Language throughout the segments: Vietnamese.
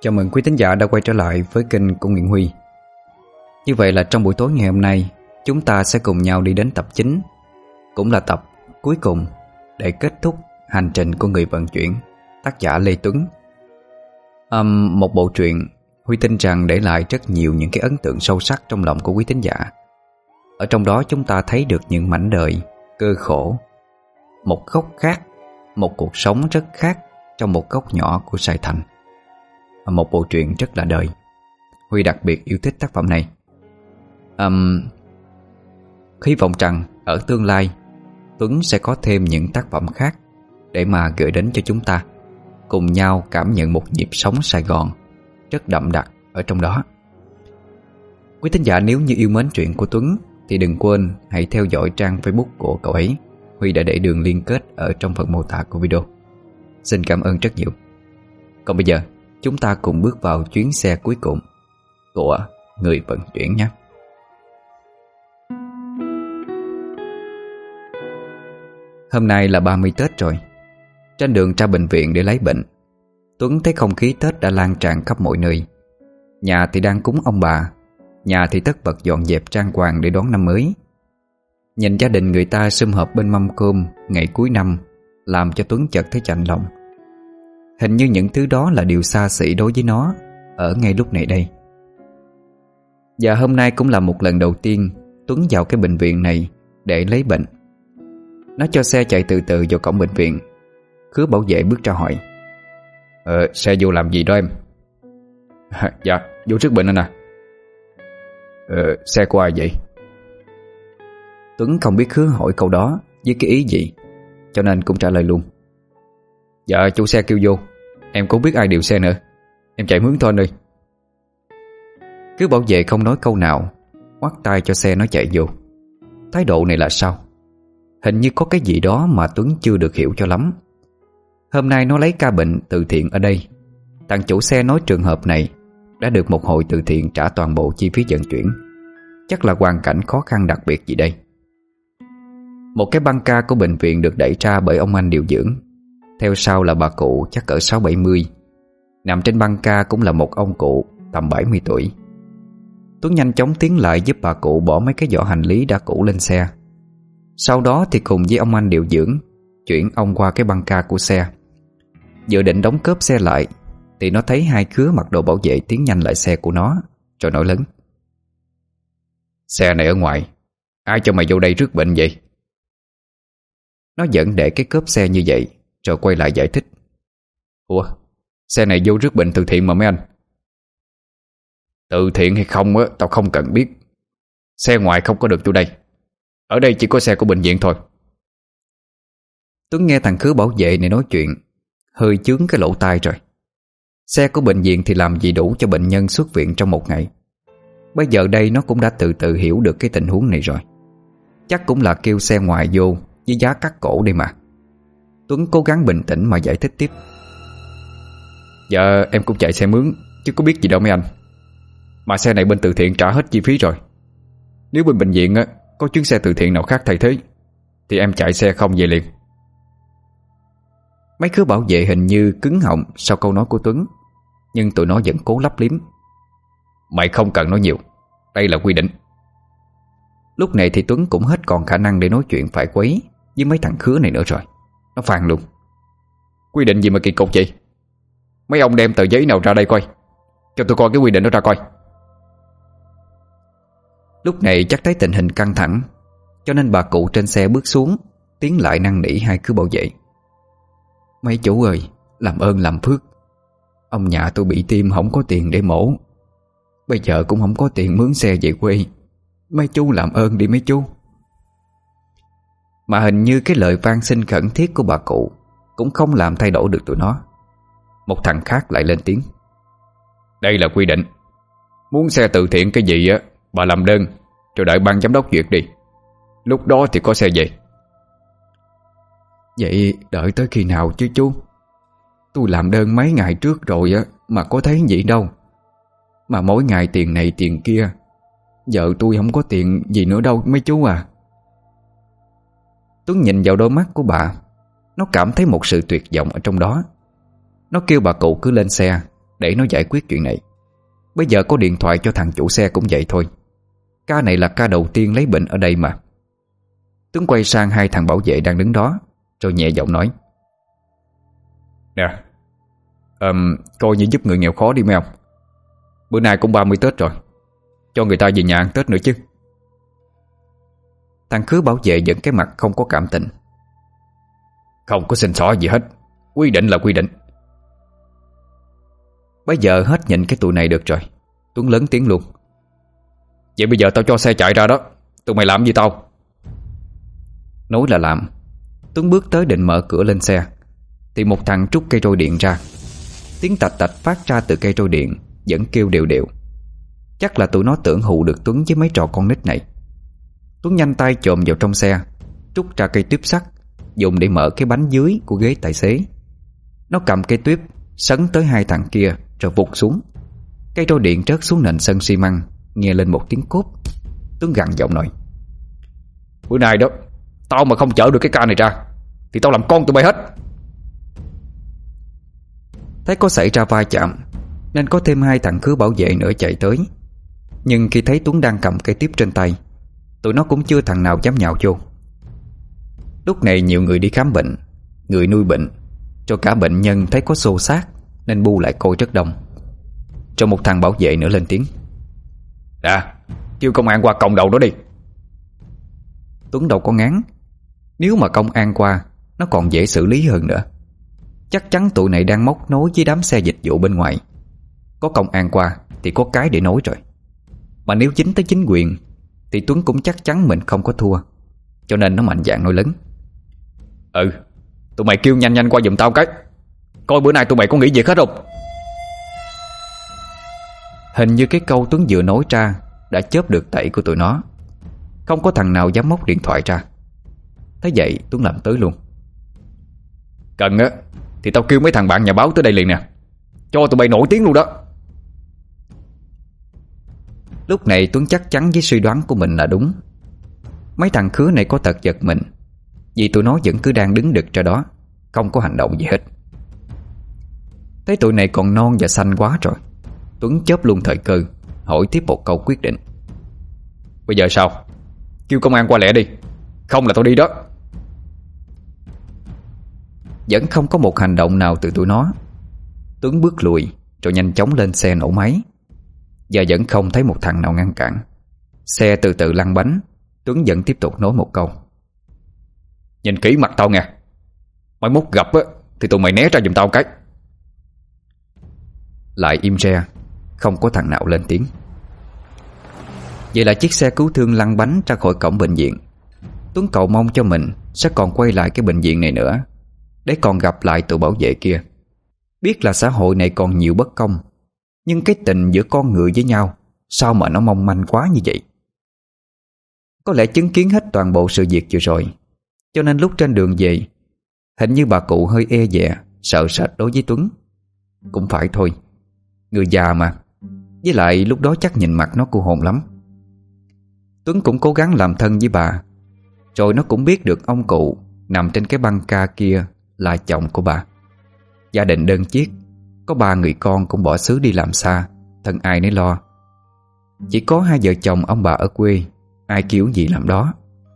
Chào mừng quý thính giả đã quay trở lại với kênh của Nguyễn Huy. Như vậy là trong buổi tối ngày hôm nay, chúng ta sẽ cùng nhau đi đến tập 9, cũng là tập cuối cùng để kết thúc hành trình của người vận chuyển, tác giả Lê Tuấn. Một bộ truyện Huy tin rằng để lại rất nhiều những cái ấn tượng sâu sắc trong lòng của quý thính giả. Ở trong đó chúng ta thấy được những mảnh đời, cơ khổ, một góc khác, một cuộc sống rất khác trong một góc nhỏ của Sài Thành. Một bộ truyện rất là đời. Huy đặc biệt yêu thích tác phẩm này. Hy vọng rằng ở tương lai Tuấn sẽ có thêm những tác phẩm khác để mà gửi đến cho chúng ta, cùng nhau cảm nhận một nhịp sống Sài Gòn rất đậm đặc ở trong đó. Quý thính giả nếu như yêu mến truyện của Tuấn thì đừng quên hãy theo dõi trang Facebook của cậu ấy. Huy đã để đường liên kết ở trong phần mô tả của video. Xin cảm ơn rất nhiều. Còn bây giờ chúng ta cùng bước vào chuyến xe cuối cùng của người vận chuyển nhé. Hôm nay là 30 Tết rồi. Trên đường ra bệnh viện để lấy bệnh, Tuấn thấy không khí Tết đã lan tràn khắp mọi nơi. Nhà thì đang cúng ông bà, nhà thì tất bật dọn dẹp trang hoàng để đón năm mới. Nhìn gia đình người ta sum họp bên mâm cơm ngày cuối năm làm cho Tuấn chợt thấy chạnh lòng. Hình như những thứ đó là điều xa xỉ đối với nó ở ngay lúc này đây. Và hôm nay cũng là một lần đầu tiên Tuấn vào cái bệnh viện này để lấy bệnh. Nó cho xe chạy từ từ vào cổng bệnh viện. Khứa bảo vệ bước ra hỏi: Xe vô làm gì đó em? Dạ, vô rước bệnh anh à. Xe của ai vậy? Tuấn không biết Khứa hỏi câu đó với cái ý gì, cho nên cũng trả lời luôn: Dạ, chủ xe kêu vô. Em cũng biết ai điều xe nữa. Em chạy mướn thôi anh ơi. Cứ bảo vệ không nói câu nào, ngoắt tay cho xe nó chạy vô. Thái độ này là sao? Hình như có cái gì đó mà Tuấn chưa được hiểu cho lắm. Hôm nay nó lấy ca bệnh từ thiện ở đây. Thằng chủ xe nói trường hợp này đã được một hội từ thiện trả toàn bộ chi phí vận chuyển. Chắc là hoàn cảnh khó khăn đặc biệt gì đây. Một cái băng ca của bệnh viện được đẩy ra bởi ông anh điều dưỡng. Theo sau là bà cụ chắc cỡ 60-70. Nằm trên băng ca cũng là một ông cụ tầm 70 tuổi. Tuấn nhanh chóng tiến lại giúp bà cụ bỏ mấy cái giỏ hành lý đã cũ lên xe. Sau đó thì cùng với ông anh điều dưỡng chuyển ông qua cái băng ca của xe. Dự định đóng cốp xe lại thì nó thấy hai Khứa mặc đồ bảo vệ tiến nhanh lại xe của nó, rồi nói lớn: Xe này ở ngoài, ai cho mày vô đây rước bệnh vậy? Nó vẫn để cái cốp xe như vậy, rồi quay lại giải thích: Ủa, xe này vô rước bệnh từ thiện mà mấy anh. Từ thiện hay không á, tao không cần biết. Xe ngoài không có được vô đây. Ở đây chỉ có xe của bệnh viện thôi. Tuấn nghe thằng Khứa bảo vệ này nói chuyện, hơi chướng cái lỗ tai rồi. Xe của bệnh viện thì làm gì đủ cho bệnh nhân xuất viện trong một ngày. Bây giờ đây nó cũng đã từ từ hiểu được cái tình huống này rồi. Chắc cũng là kêu xe ngoài vô với giá cắt cổ đây mà. Tuấn cố gắng bình tĩnh mà giải thích tiếp: Dạ em cũng chạy xe mướn, chứ có biết gì đâu mấy anh. Mà xe này bên từ thiện trả hết chi phí rồi. Nếu bên bệnh viện á có chuyến xe từ thiện nào khác thay thế thì em chạy xe không về liền. Mấy Khứa bảo vệ hình như cứng họng sau câu nói của Tuấn, nhưng tụi nó vẫn cố lấp liếm: Mày không cần nói nhiều, đây là quy định. Lúc này thì Tuấn cũng hết còn khả năng để nói chuyện phải quấy với mấy thằng Khứa này nữa rồi. Nó phàn luôn: Quy định gì mà kỳ cục vậy? Mấy ông đem tờ giấy nào ra đây coi, cho tôi coi cái quy định đó ra coi. Lúc này chắc thấy tình hình căng thẳng, cho nên bà cụ trên xe bước xuống, tiến lại năn nỉ hai Khứa bảo vệ: Mấy chú ơi, làm ơn làm phước. Ông nhà tôi bị tim không có tiền để mổ. Bây giờ cũng không có tiền mướn xe về quê. Mấy chú làm ơn đi mấy chú. Mà hình như cái lời van xin khẩn thiết của bà cụ cũng không làm thay đổi được tụi nó. Một thằng khác lại lên tiếng: Đây là quy định. Muốn xe từ thiện cái gì á, bà làm đơn rồi đợi ban giám đốc duyệt đi. Lúc đó thì có xe về. Vậy đợi tới khi nào chứ chú? Tôi làm đơn mấy ngày trước rồi á, mà có thấy gì đâu. Mà mỗi ngày tiền này tiền kia, vợ tôi không có tiền gì nữa đâu mấy chú à. Tuấn nhìn vào đôi mắt của bà, nó cảm thấy một sự tuyệt vọng ở trong đó. Nó kêu bà cụ cứ lên xe để nó giải quyết chuyện này. Bây giờ có điện thoại cho thằng chủ xe cũng vậy thôi. Ca này là ca đầu tiên lấy bệnh ở đây mà. Tuấn quay sang hai thằng bảo vệ đang đứng đó, rồi nhẹ giọng nói: Nè, coi như giúp người nghèo khó đi mấy ông. Bữa nay cũng 30 Tết rồi, cho người ta về nhà ăn Tết nữa chứ. Thằng Khứ bảo vệ vẫn cái mặt không có cảm tình: Không có xin xỏ gì hết, quy định là quy định. Bây giờ hết nhịn cái tụi này được rồi, Tuấn lớn tiếng luôn: Vậy bây giờ tao cho xe chạy ra đó, tụi mày làm gì tao? Nói là làm. Tuấn bước tới định mở cửa lên xe, thì một thằng trút cây trôi điện ra. Tiếng tạch tạch phát ra từ cây trôi điện vẫn kêu đều đều. Chắc là tụi nó tưởng hù được Tuấn với mấy trò con nít này. Tuấn nhanh tay chồm vào trong xe, trút ra cây tuyếp sắt, dùng để mở cái bánh dưới của ghế tài xế. Nó cầm cây tuyếp sấn tới hai thằng kia rồi vụt xuống. Cây trôi điện rớt xuống nền sân xi măng, nghe lên một tiếng cốp. Tuấn gằn giọng nói: Bữa nay đó, tao mà không chở được cái ca này ra thì tao làm con tụi bay hết. Thấy có xảy ra va chạm nên có thêm hai thằng Khứ bảo vệ nữa chạy tới. Nhưng khi thấy Tuấn đang cầm cây tiếp trên tay, tụi nó cũng chưa thằng nào dám nhào vô. Lúc này nhiều người đi khám bệnh, người nuôi bệnh, cho cả bệnh nhân thấy có xô xát nên bu lại coi rất đông. Cho một thằng bảo vệ nữa lên tiếng: Kêu công an qua còng đầu đó đi. Tuấn đâu có ngán. Nếu mà công an qua, nó còn dễ xử lý hơn nữa. Chắc chắn tụi này đang móc nối với đám xe dịch vụ bên ngoài. Có công an qua thì có cái để nói rồi. Mà nếu dính tới chính quyền thì Tuấn cũng chắc chắn mình không có thua. Cho nên nó mạnh dạn nói lớn: Tụi mày kêu nhanh nhanh qua giùm tao cái, coi bữa nay tụi mày có nghỉ việc hết không. Hình như cái câu Tuấn vừa nói ra đã chớp được tẩy của tụi nó. Không có thằng nào dám móc điện thoại ra. Thế vậy Tuấn làm tới luôn: Cần á thì tao kêu mấy thằng bạn nhà báo tới đây liền nè, cho tụi bay nổi tiếng luôn đó. Lúc này Tuấn chắc chắn với suy đoán của mình là đúng. Mấy thằng Khứ này có tật giật mình, vì tụi nó vẫn cứ đang đứng đực ra đó, không có hành động gì hết. Thấy tụi này còn non và xanh quá rồi, Tuấn chớp luôn thời cơ, hỏi tiếp một câu quyết định: Bây giờ sao? Kêu công an qua lẹ đi, không là tao đi đó. Vẫn không có một hành động nào từ tụi nó. Tuấn bước lùi rồi nhanh chóng lên xe nổ máy. Và vẫn không thấy một thằng nào ngăn cản. Xe từ từ lăn bánh. Tuấn vẫn tiếp tục nói một câu: Nhìn kỹ mặt tao nghe, mai mốt gặp á thì tụi mày né ra giùm tao cái. Lại im re, không có thằng nào lên tiếng. Vậy là chiếc xe cứu thương lăn bánh ra khỏi cổng bệnh viện. Tuấn cầu mong cho mình sẽ còn quay lại cái bệnh viện này nữa, để còn gặp lại tụi bảo vệ kia. Biết là xã hội này còn nhiều bất công, nhưng cái tình giữa con người với nhau sao mà nó mong manh quá như vậy. Có lẽ chứng kiến hết toàn bộ sự việc vừa rồi, cho nên lúc trên đường về, hình như bà cụ hơi e dè, sợ sệt đối với Tuấn. Cũng phải thôi, người già mà. Với lại lúc đó chắc nhìn mặt nó cô hồn lắm. Tuấn cũng cố gắng làm thân với bà. Rồi nó cũng biết được ông cụ nằm trên cái băng ca kia là chồng của bà. Gia đình đơn chiếc, có 3 người con cũng bỏ xứ đi làm xa, thân ai nấy lo. Chỉ có 2 vợ chồng ông bà ở quê, ai kêu gì làm đó.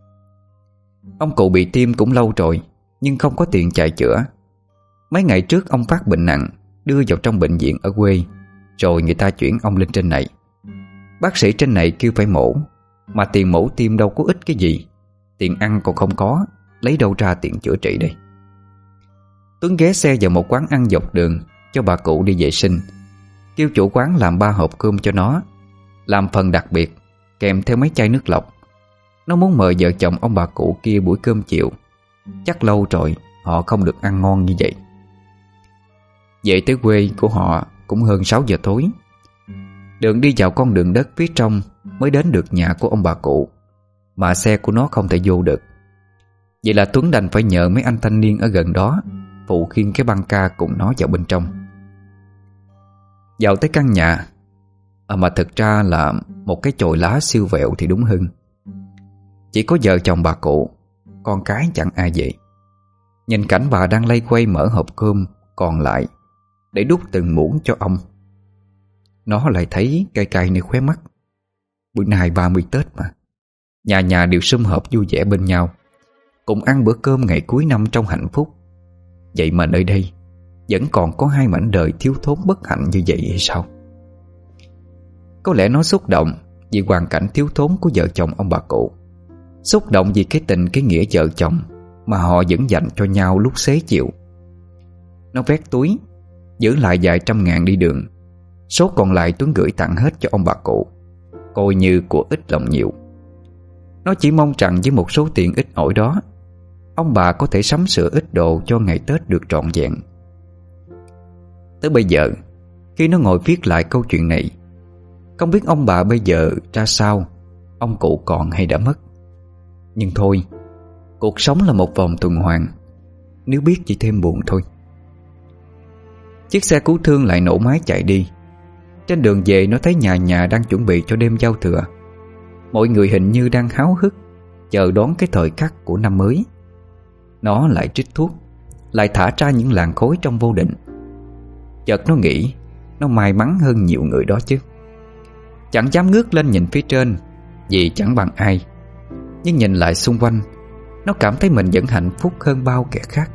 Ông cụ bị tim cũng lâu rồi, nhưng không có tiền chạy chữa. Mấy ngày trước ông phát bệnh nặng, đưa vào trong bệnh viện ở quê, rồi người ta chuyển ông lên trên này. Bác sĩ trên này kêu phải mổ, mà tiền mổ tim đâu có ích cái gì. Tiền ăn còn không có, lấy đâu ra tiền chữa trị đây. Tuấn ghé xe vào một quán ăn dọc đường cho bà cụ đi vệ sinh, kêu chủ quán làm 3 hộp cơm cho nó, làm phần đặc biệt kèm theo mấy chai nước lọc. Nó muốn mời vợ chồng ông bà cụ kia buổi cơm chiều. Chắc lâu rồi họ không được ăn ngon như vậy. Về tới quê của họ cũng hơn 6 giờ tối. Đường đi vào con đường đất phía trong mới đến được nhà của ông bà cụ, mà xe của nó không thể vô được. Vậy là Tuấn đành phải nhờ mấy anh thanh niên ở gần đó phụ khiêng cái băng ca cùng nó vào bên trong. Vào tới căn nhà, mà thực ra là một cái chòi lá siêu vẹo thì đúng hơn. Chỉ có vợ chồng bà cụ, con cái chẳng ai vậy. Nhìn cảnh bà đang lay quay mở hộp cơm còn lại để đút từng muỗng cho ông nó lại thấy cay cay nơi khóe mắt. Bữa nay 30 Tết mà, nhà nhà đều sum họp vui vẻ bên nhau, cùng ăn bữa cơm ngày cuối năm trong hạnh phúc. Vậy mà nơi đây vẫn còn có hai mảnh đời thiếu thốn bất hạnh như vậy hay sao? Có lẽ nó xúc động vì hoàn cảnh thiếu thốn của vợ chồng ông bà cụ, xúc động vì cái tình cái nghĩa vợ chồng mà họ vẫn dành cho nhau lúc xế chiều. Nó vét túi giữ lại vài trăm ngàn đi đường. Số còn lại Tuấn gửi tặng hết cho ông bà cụ, coi như của ít lòng nhiều. Nó chỉ mong rằng với một số tiền ít ỏi đó, ông bà có thể sắm sửa ít đồ cho ngày Tết được trọn vẹn. Tới bây giờ, khi nó ngồi viết lại câu chuyện này, không biết ông bà bây giờ ra sao, ông cụ còn hay đã mất. Nhưng thôi, cuộc sống là một vòng tuần hoàn, nếu biết chỉ thêm buồn thôi. Chiếc xe cứu thương lại nổ máy chạy đi. Trên đường về nó thấy nhà nhà đang chuẩn bị cho đêm giao thừa. Mọi người hình như đang háo hức chờ đón cái thời khắc của năm mới. Nó lại trích thuốc, lại thả ra những làn khói trong vô định. Chợt nó nghĩ nó may mắn hơn nhiều người đó chứ. Chẳng dám ngước lên nhìn phía trên vì chẳng bằng ai, nhưng nhìn lại xung quanh, nó cảm thấy mình vẫn hạnh phúc hơn bao kẻ khác.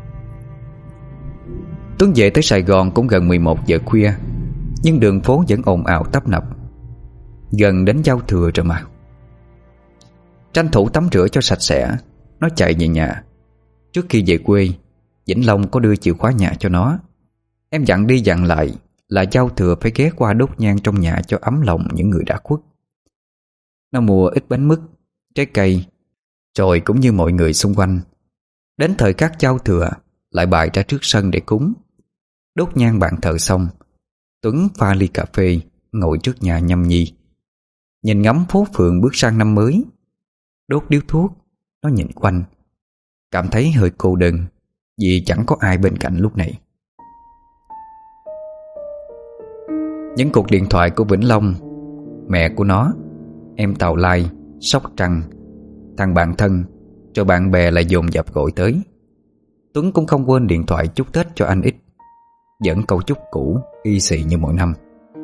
Tuấn về tới Sài Gòn cũng gần 11 giờ khuya, nhưng đường phố vẫn ồn ào tấp nập. Gần đến giao thừa rồi mà. Tranh thủ tắm rửa cho sạch sẽ, nó chạy về nhà. Trước khi về quê, Vĩnh Long có đưa chìa khóa nhà cho nó. Em dặn đi dặn lại là giao thừa phải ghé qua đốt nhang trong nhà cho ấm lòng những người đã khuất. Nó mua ít bánh mứt, trái cây, rồi cũng như mọi người xung quanh, đến thời khắc giao thừa lại bày ra trước sân để cúng. Đốt nhang bàn thờ xong, Tuấn pha ly cà phê, ngồi trước nhà nhâm nhi, nhìn ngắm phố phường bước sang năm mới. Đốt điếu thuốc, nó nhìn quanh, cảm thấy hơi cô đơn vì chẳng có ai bên cạnh lúc này. Những cuộc điện thoại của Vĩnh Long, mẹ của nó, em Tàu Lai, Sóc Trăng, thằng bạn thân, rồi bạn bè lại dồn dập gọi tới. Tuấn cũng không quên điện thoại chúc Tết cho anh Ít, vẫn câu chúc cũ y xì như mỗi năm.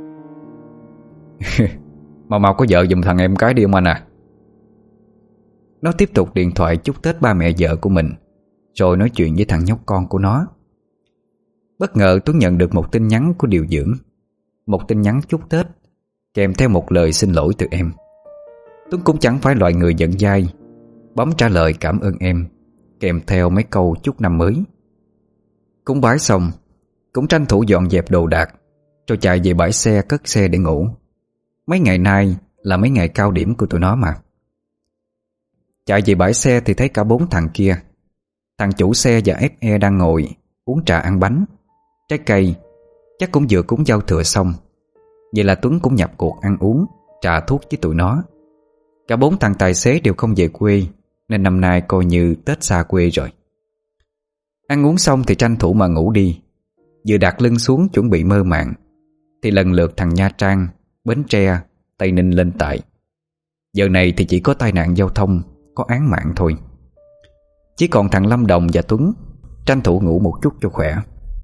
Mau có vợ giùm thằng em cái đi ông anh à. Nó tiếp tục điện thoại chúc Tết ba mẹ vợ của mình, rồi nói chuyện với thằng nhóc con của nó. Bất ngờ Tuấn nhận được một tin nhắn của điều dưỡng, một tin nhắn chúc Tết kèm theo một lời xin lỗi từ em. Tuấn cũng chẳng phải loại người giận dai, bấm trả lời cảm ơn em, kèm theo mấy câu chúc năm mới. Cúng bái xong, cũng tranh thủ dọn dẹp đồ đạc, rồi chạy về bãi xe cất xe để ngủ. Mấy ngày nay là mấy ngày cao điểm của tụi nó mà. Chạy về bãi xe thì thấy cả 4 thằng kia. Thằng chủ xe và FE đang ngồi uống trà ăn bánh, trái cây, chắc cũng vừa cúng giao thừa xong. Vậy là Tuấn cũng nhập cuộc ăn uống, trà thuốc với tụi nó. Cả 4 thằng tài xế đều không về quê, nên năm nay coi như Tết xa quê rồi. Ăn uống xong thì tranh thủ mà ngủ đi. Vừa đặt lưng xuống chuẩn bị mơ màng thì lần lượt thằng Nha Trang, Bến Tre, Tây Ninh lên tại. Giờ này thì chỉ có tai nạn giao thông, có án mạng thôi. Chỉ còn thằng Lâm Đồng và Tuấn tranh thủ ngủ một chút cho khỏe.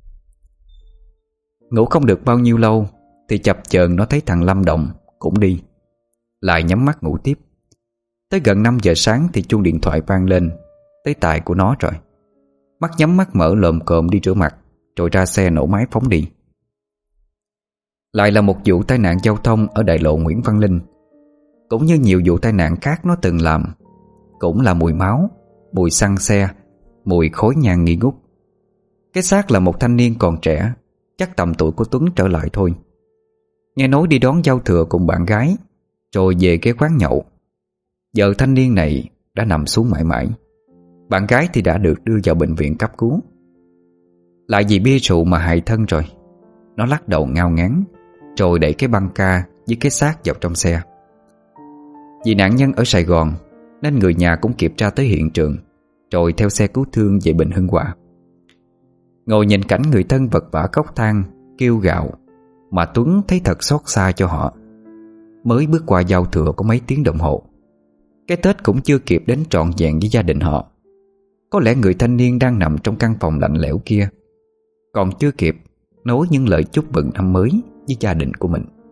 Ngủ không được bao nhiêu lâu thì chập chờn nó thấy thằng Lâm Đồng cũng đi, lại nhắm mắt ngủ tiếp. Tới gần 5 giờ sáng thì chuông điện thoại vang lên, tới tài của nó rồi. Mắt nhắm mắt mở lồm cồm đi rửa mặt, rồi ra xe nổ máy phóng đi. Lại là một vụ tai nạn giao thông ở đại lộ Nguyễn Văn Linh. Cũng như nhiều vụ tai nạn khác nó từng làm, cũng là mùi máu, mùi xăng xe, mùi khói nhang nghi ngút. Cái xác là một thanh niên còn trẻ, chắc tầm tuổi của Tuấn trở lại thôi. Nghe nói đi đón giao thừa cùng bạn gái, rồi về cái quán nhậu. Giờ thanh niên này đã nằm xuống mãi mãi. Bạn gái thì đã được đưa vào bệnh viện cấp cứu. Lại vì bia rượu mà hại thân rồi. Nó lắc đầu ngao ngán, rồi đẩy cái băng ca với cái xác vào trong xe. Vì nạn nhân ở Sài Gòn nên người nhà cũng kịp ra tới hiện trường, rồi theo xe cứu thương về Bình Hưng Hòa. Ngồi nhìn cảnh người thân vật vã khóc than, kêu gào, mà Tuấn thấy thật xót xa cho họ. Mới bước qua giao thừa có mấy tiếng đồng hồ, cái Tết cũng chưa kịp đến trọn vẹn với gia đình họ. Có lẽ người thanh niên đang nằm trong căn phòng lạnh lẽo kia còn chưa kịp nói những lời chúc mừng năm mới với gia đình của mình.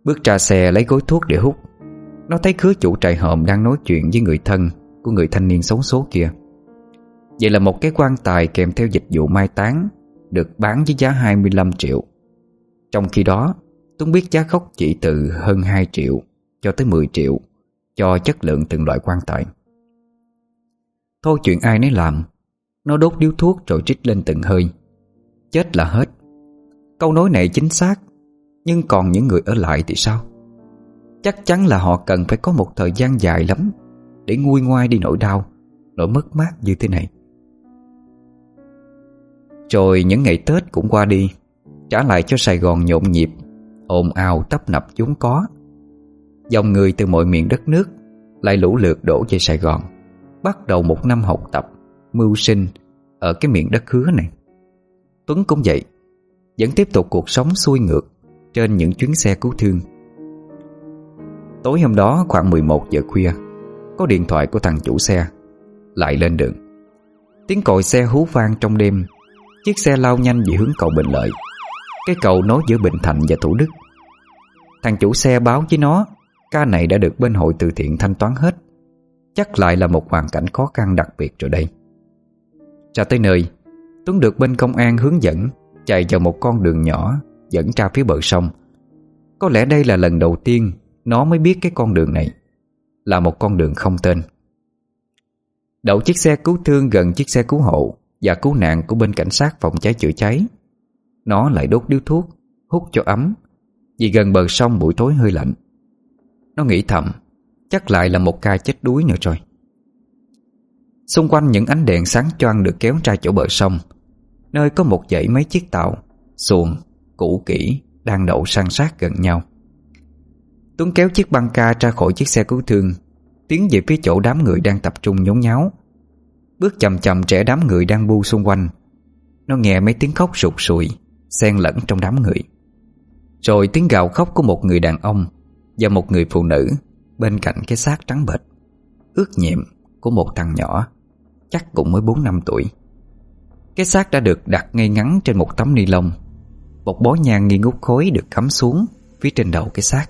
bước ra xe lấy gói thuốc để hút. Nó thấy khứa chủ trại hòm đang nói chuyện với người thân của người thanh niên xấu số kia. Vậy là một cái quan tài kèm theo dịch vụ mai táng được bán với giá 25 triệu. Trong khi đó Tuấn biết giá gốc chỉ từ hơn 2 triệu cho tới 10 triệu cho chất lượng từng loại quan tài. Thôi chuyện ai nấy làm. Nó đốt điếu thuốc rồi trích lên từng hơi. Chết là hết. Câu nói này chính xác. Nhưng còn những người ở lại thì sao? Chắc chắn là họ cần phải có một thời gian dài lắm để nguôi ngoai đi nỗi đau, nỗi mất mát như thế này. Rồi những ngày Tết cũng qua đi, trả lại cho Sài Gòn nhộn nhịp, ồn ào tấp nập vốn có. Dòng người từ mọi miền đất nước lại lũ lượt đổ về Sài Gòn, bắt đầu một năm học tập, mưu sinh ở cái miền đất hứa này. Tuấn cũng vậy, vẫn tiếp tục cuộc sống xuôi ngược trên những chuyến xe cứu thương. Tối hôm đó khoảng 11 giờ khuya, có điện thoại của thằng chủ xe lại lên đường. Tiếng còi xe hú vang trong đêm. Chiếc xe lao nhanh về hướng cầu Bình Lợi, cái cầu nối giữa Bình Thạnh và Thủ Đức. Thằng chủ xe báo với nó ca này đã được bên hội từ thiện thanh toán hết. Chắc lại là một hoàn cảnh khó khăn đặc biệt rồi đây. Ra tới nơi, Tuấn được bên công an hướng dẫn chạy vào một con đường nhỏ dẫn ra phía bờ sông. Có lẽ đây là lần đầu tiên nó mới biết cái con đường này là một con đường không tên. Đậu chiếc xe cứu thương gần chiếc xe cứu hộ và cứu nạn của bên cảnh sát phòng cháy chữa cháy. Nó lại đốt điếu thuốc, hút cho ấm, vì gần bờ sông buổi tối hơi lạnh. Nó nghĩ thầm, chắc lại là một ca chết đuối nữa rồi. Xung quanh những ánh đèn sáng choang được kéo ra chỗ bờ sông, nơi có một dãy mấy chiếc tàu, xuồng, cũ kỹ đang đậu san sát gần nhau. Tuấn kéo chiếc băng ca ra khỏi chiếc xe cứu thương, tiến về phía chỗ đám người đang tập trung nhốn nháo. Bước chậm chậm trẻ đám người đang bu xung quanh. Nó nghe mấy tiếng khóc sụt sùi xen lẫn trong đám người. Rồi tiếng gào khóc của một người đàn ông và một người phụ nữ bên cạnh cái xác trắng bệch, ướt nhẹm của một thằng nhỏ, chắc cũng mới 4-5 tuổi. Cái xác đã được đặt ngay ngắn trên một tấm ni lông. Một bó nhang nghi ngút khói được cắm xuống phía trên đầu cái xác.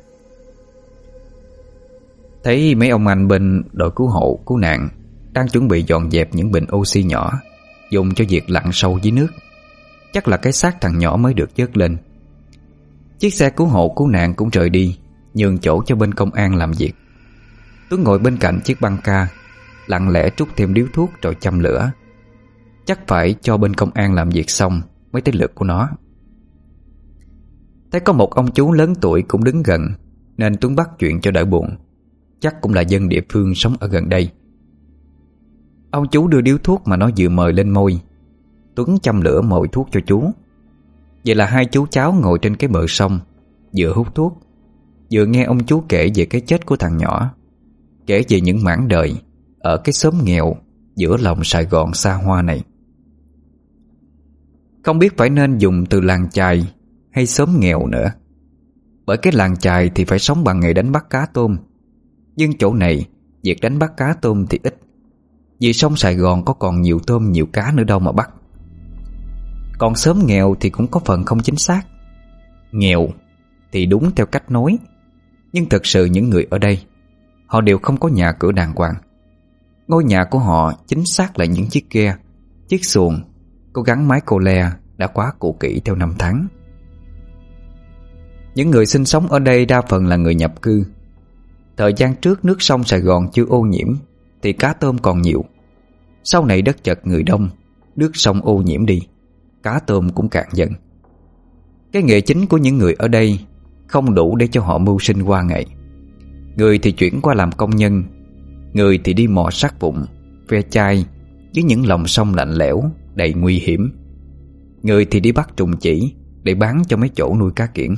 Thấy mấy ông anh bên đội cứu hộ, cứu nạn đang chuẩn bị dọn dẹp những bình oxy nhỏ dùng cho việc lặn sâu dưới nước. Chắc là cái xác thằng nhỏ mới được vớt lên. Chiếc xe cứu hộ cứu nạn cũng rời đi, nhường chỗ cho bên công an làm việc. Tuấn ngồi bên cạnh chiếc băng ca, lặng lẽ trút thêm điếu thuốc rồi châm lửa. Chắc phải cho bên công an làm việc xong mới tới lượt của nó. Thấy có một ông chú lớn tuổi cũng đứng gần, nên Tuấn bắt chuyện cho đỡ buồn. Chắc cũng là dân địa phương sống ở gần đây. Ông chú đưa điếu thuốc mà nó vừa mời lên môi. Tuấn châm lửa mồi thuốc cho chú. Vậy là hai chú cháu ngồi trên cái bờ sông, vừa hút thuốc, vừa nghe ông chú kể về cái chết của thằng nhỏ, kể về những mảng đời ở cái xóm nghèo giữa lòng Sài Gòn xa hoa này. Không biết phải nên dùng từ làng chài hay xóm nghèo nữa, bởi cái làng chài thì phải sống bằng nghề đánh bắt cá tôm. Nhưng chỗ này việc đánh bắt cá tôm thì ít, vì sông Sài Gòn có còn nhiều tôm nhiều cá nữa đâu mà bắt. Còn xóm nghèo thì cũng có phần không chính xác. Nghèo thì đúng theo cách nói, nhưng thực sự những người ở đây họ đều không có nhà cửa đàng hoàng. Ngôi nhà của họ chính xác là những chiếc ghe, chiếc xuồng có gắn mái cô le đã quá cũ kỹ theo năm tháng. Những người sinh sống ở đây đa phần là người nhập cư. Thời gian trước nước sông Sài Gòn chưa ô nhiễm thì cá tôm còn nhiều. Sau này đất chật người đông, nước sông ô nhiễm đi, cá tôm cũng cạn dần. Cái nghề chính của những người ở đây không đủ để cho họ mưu sinh qua ngày. Người thì chuyển qua làm công nhân, người thì đi mò sắt vụn, ve chai dưới những lòng sông lạnh lẽo đầy nguy hiểm. Người thì đi bắt trùng chỉ để bán cho mấy chỗ nuôi cá kiển.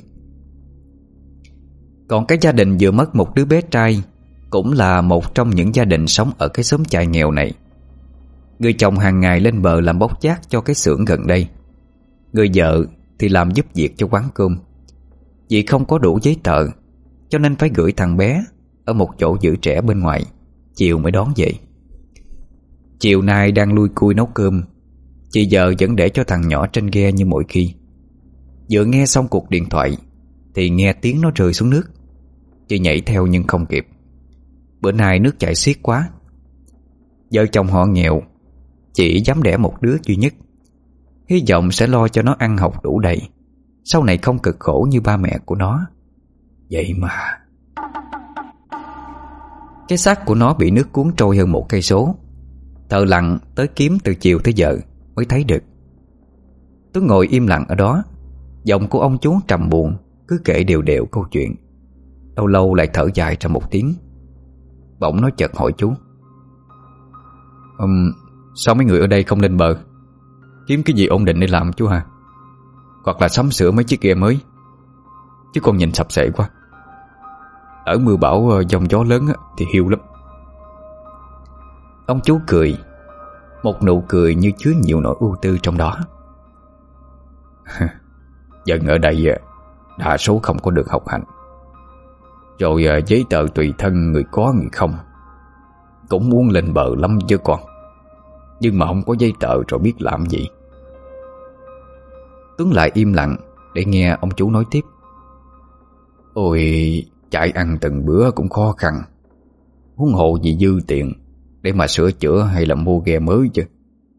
Còn cái gia đình vừa mất một đứa bé trai cũng là một trong những gia đình sống ở cái xóm chài nghèo này. Người chồng hàng ngày lên bờ làm bốc vác cho cái xưởng gần đây. Người vợ thì làm giúp việc cho quán cơm. Vì không có đủ giấy tờ cho nên phải gửi thằng bé ở một chỗ giữ trẻ bên ngoài, chiều mới đón về. Chiều nay đang lui cui nấu cơm, chị vợ vẫn để cho thằng nhỏ trên ghe như mọi khi. Vừa nghe xong cuộc điện thoại thì nghe tiếng nó rơi xuống nước. Chị nhảy theo nhưng không kịp. Bữa nay nước chảy xiết quá. Vợ chồng họ nghèo, chỉ dám đẻ một đứa duy nhất, hy vọng sẽ lo cho nó ăn học đủ đầy, sau này không cực khổ như ba mẹ của nó. Vậy mà cái xác của nó bị nước cuốn trôi hơn 1 cây số. Thợ lặn tới kiếm từ chiều tới giờ mới thấy được. Tuấn ngồi im lặng ở đó. Giọng của ông chú trầm buồn, cứ kể đều đều câu chuyện. Lâu lâu lại thở dài ra một tiếng. Bỗng nó chợt hỏi chú: Sao mấy người ở đây không lên bờ kiếm cái gì ổn định để làm chú hả? Hoặc là sắm sửa mấy chiếc ghe mới, chứ con nhìn sập sệ quá. Ở mưa bão giông gió lớn thì hiu lắm. Ông chú cười, một nụ cười như chứa nhiều nỗi ưu tư trong đó. Dân ở đây đa số không có được học hành, rồi giấy tờ tùy thân người có người không. Cũng muốn lên bờ lắm chứ con, nhưng mà không có giấy tờ rồi biết làm gì. Tuấn lại im lặng để nghe ông chú nói tiếp. Ôi, chạy ăn từng bữa cũng khó khăn, huống hộ gì dư tiền để mà sửa chữa hay là mua ghe mới chứ.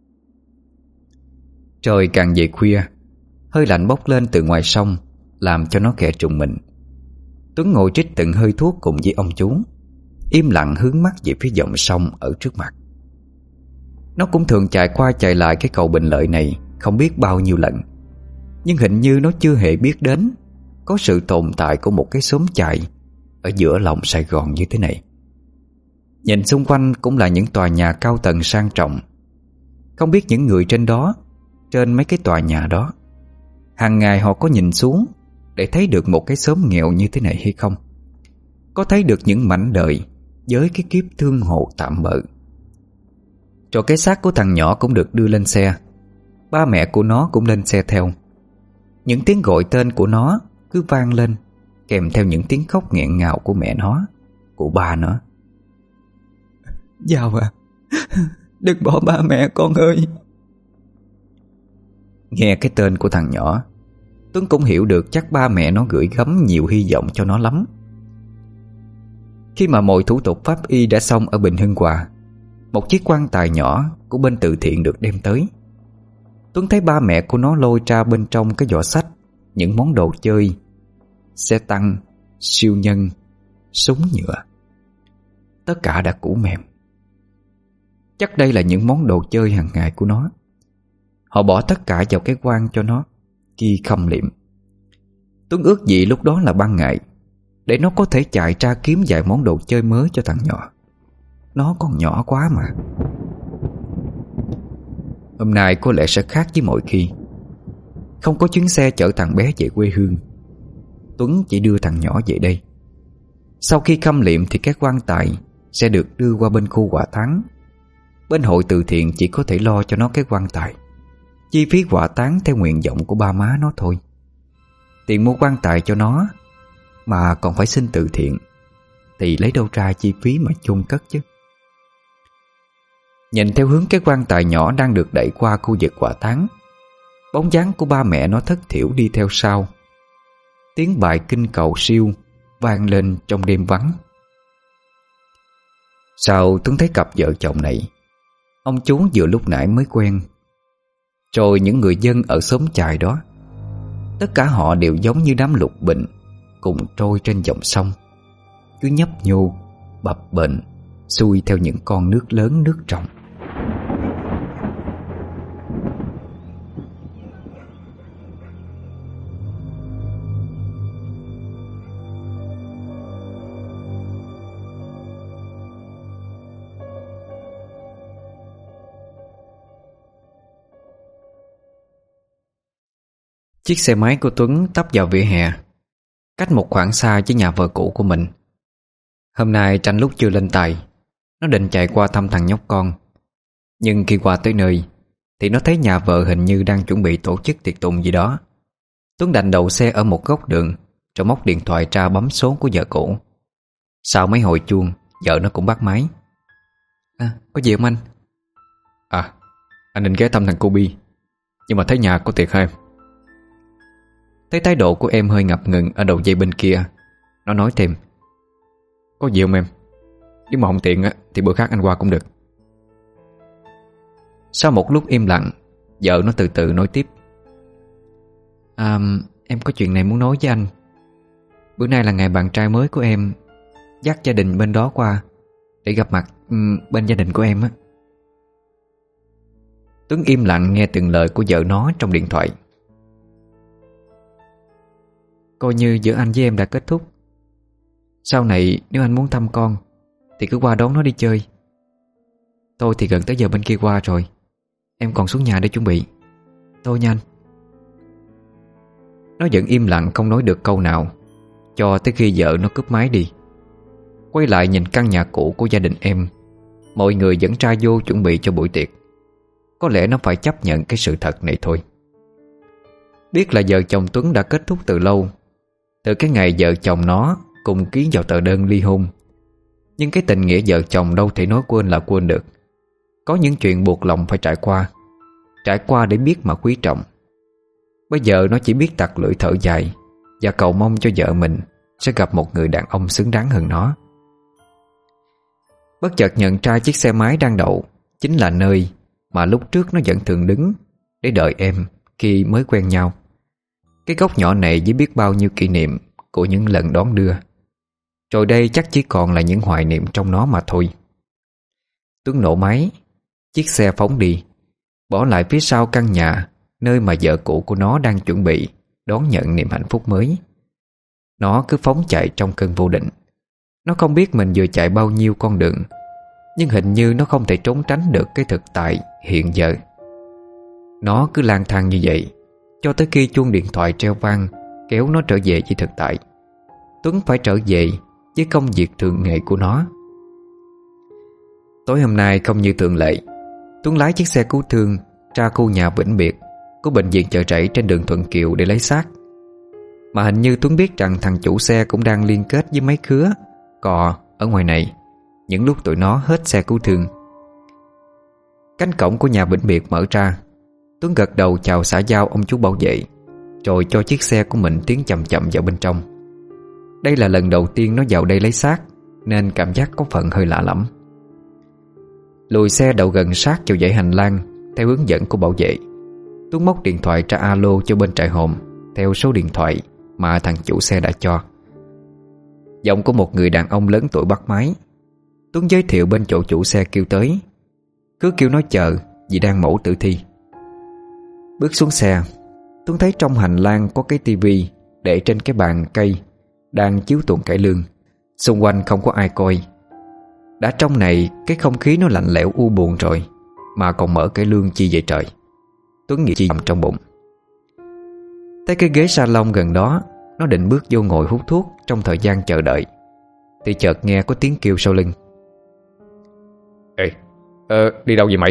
Trời càng về khuya, hơi lạnh bốc lên từ ngoài sông, làm cho nó khẽ trùng mình. Tuấn ngồi trích từng hơi thuốc cùng với ông chú, im lặng hướng mắt về phía dòng sông ở trước mặt. Nó cũng thường chạy qua chạy lại cái cầu Bình Lợi này không biết bao nhiêu lần, nhưng hình như nó chưa hề biết đến có sự tồn tại của một cái xóm chài ở giữa lòng Sài Gòn như thế này. Nhìn xung quanh cũng là những tòa nhà cao tầng sang trọng. Không biết những người trên đó, trên mấy cái tòa nhà đó, hàng ngày họ có nhìn xuống để thấy được một cái xóm nghèo như thế này hay không? Có thấy được những mảnh đời với cái kiếp thương hộ tạm bợ. Rồi cái xác của thằng nhỏ cũng được đưa lên xe. Ba mẹ của nó cũng lên xe theo. Những tiếng gọi tên của nó cứ vang lên, kèm theo những tiếng khóc nghẹn ngào của mẹ nó, của ba nó. Giao à, đừng bỏ ba mẹ con ơi. Nghe cái tên của thằng nhỏ, Tuấn cũng hiểu được chắc ba mẹ nó gửi gắm nhiều hy vọng cho nó lắm. Khi mà mọi thủ tục pháp y đã xong ở Bình Hưng Hòa, một chiếc quan tài nhỏ của bên từ thiện được đem tới. Tuấn thấy ba mẹ của nó lôi ra bên trong cái giỏ xách những món đồ chơi, xe tăng, siêu nhân, súng nhựa. Tất cả đã cũ mềm. Chắc đây là những món đồ chơi hàng ngày của nó. Họ bỏ tất cả vào cái quan cho nó, ghi khâm liệm. Tuấn ước gì lúc đó là ban ngày, để nó có thể chạy ra kiếm vài món đồ chơi mới cho thằng nhỏ. Nó còn nhỏ quá mà. Hôm nay có lẽ sẽ khác với mọi khi. Không có chuyến xe chở thằng bé về quê hương. Tuấn chỉ đưa thằng nhỏ về đây. Sau khi khâm liệm thì các quan tài sẽ được đưa qua bên khu hỏa táng. Bên hội từ thiện chỉ có thể lo cho nó cái quan tài, chi phí hỏa táng theo nguyện vọng của ba má nó thôi. Tiền mua quan tài cho nó mà còn phải xin từ thiện, thì lấy đâu ra chi phí mà chôn cất chứ. Nhìn theo hướng cái quan tài nhỏ đang được đẩy qua khu vực hỏa táng, bóng dáng của ba mẹ nó thất thiểu đi theo sau. Tiếng bài kinh cầu siêu vang lên trong đêm vắng. Sao Tuấn thấy cặp vợ chồng này, ông chú vừa lúc nãy mới quen, rồi những người dân ở xóm chài đó, tất cả họ đều giống như đám lục bình cùng trôi trên dòng sông, cứ nhấp nhô, bập bềnh xuôi theo những con nước lớn nước trong. Chiếc xe máy của Tuấn tấp vào vỉa hè, cách một khoảng xa với nhà vợ cũ của mình. Hôm nay tranh lúc chưa lên tài, nó định chạy qua thăm thằng nhóc con. Nhưng khi qua tới nơi thì nó thấy nhà vợ hình như đang chuẩn bị tổ chức tiệc tùng gì đó. Tuấn đành đậu xe ở một góc đường, rồi móc điện thoại ra bấm số của vợ cũ. Sau mấy hồi chuông, vợ nó cũng bắt máy. Có gì không anh? Anh định ghé thăm thằng cô Bi, nhưng mà thấy nhà có tiệc hả em? Thấy thái độ của em hơi ngập ngừng ở đầu dây bên kia, nó nói thêm: "Có gì không em? Nếu mà không tiện á thì bữa khác anh qua cũng được." Sau một lúc im lặng, vợ nó từ từ nói tiếp: Em có chuyện này muốn nói với anh. Bữa nay là ngày bạn trai mới của em dắt gia đình bên đó qua để gặp mặt bên gia đình của em á." Tuấn im lặng nghe từng lời của vợ nó trong điện thoại. "Coi như giữa anh với em đã kết thúc. Sau này nếu anh muốn thăm con thì cứ qua đón nó đi chơi. Tôi thì gần tới giờ bên kia qua rồi. Em còn xuống nhà để chuẩn bị. Thôi nha anh." Nó vẫn im lặng không nói được câu nào, cho tới khi vợ nó cúp máy đi. Quay lại nhìn căn nhà cũ của gia đình em. Mọi người dẫn ra vô chuẩn bị cho buổi tiệc. Có lẽ nó phải chấp nhận cái sự thật này thôi. Biết là vợ chồng Tuấn đã kết thúc từ lâu, từ cái ngày vợ chồng nó cùng ký vào tờ đơn ly hôn. Nhưng cái tình nghĩa vợ chồng đâu thể nói quên là quên được. Có những chuyện buộc lòng phải trải qua. Trải qua để biết mà quý trọng. Bây giờ nó chỉ biết tặc lưỡi thở dài và cầu mong cho vợ mình sẽ gặp một người đàn ông xứng đáng hơn nó. Bất chợt nhận ra chiếc xe máy đang đậu chính là nơi mà lúc trước nó vẫn thường đứng để đợi em khi mới quen nhau. Cái góc nhỏ này với biết bao nhiêu kỷ niệm của những lần đón đưa, rồi đây chắc chỉ còn là những hoài niệm trong nó mà thôi. Tuấn nổ máy, chiếc xe phóng đi, bỏ lại phía sau căn nhà nơi mà vợ cũ của nó đang chuẩn bị đón nhận niềm hạnh phúc mới. Nó cứ phóng chạy trong cơn vô định. Nó không biết mình vừa chạy bao nhiêu con đường, nhưng hình như nó không thể trốn tránh được cái thực tại hiện giờ. Nó cứ lang thang như vậy cho tới khi chuông điện thoại reo vang kéo nó trở về với thực tại. Tuấn phải trở về với công việc thường ngày của nó. Tối hôm nay không như thường lệ, Tuấn lái chiếc xe cứu thương ra khu nhà vĩnh biệt của bệnh viện Chợ Rẫy trên đường Thuận Kiều để lấy xác. Mà hình như Tuấn biết rằng thằng chủ xe cũng đang liên kết với mấy khứa cò ở ngoài này những lúc tụi nó hết xe cứu thương. Cánh cổng của nhà vĩnh biệt mở ra. Tuấn gật đầu chào xã giao ông chú bảo vệ, rồi cho chiếc xe của mình tiến chậm chậm vào bên trong. Đây là lần đầu tiên nó vào đây lấy xác, nên cảm giác có phần hơi lạ lẫm. Lùi xe đậu gần sát vào dãy hành lang theo hướng dẫn của bảo vệ. Tuấn móc điện thoại ra alo cho bên trại hòm theo số điện thoại mà thằng chủ xe đã cho. Giọng của một người đàn ông lớn tuổi bắt máy. Tuấn giới thiệu bên chỗ chủ xe kêu tới, cứ kêu nó chờ vì đang mổ tử thi. Bước xuống xe, Tuấn thấy trong hành lang có cái tivi để trên cái bàn cây đang chiếu tuồng cải lương. Xung quanh không có ai coi. Đã trong này cái không khí nó lạnh lẽo u buồn rồi, mà còn mở cải lương chi vậy trời. Tuấn nghĩ chi trong bụng. Tới cái ghế salon gần đó, nó định bước vô ngồi hút thuốc trong thời gian chờ đợi, thì chợt nghe có tiếng kêu sau lưng. Ê, đi đâu vậy mày?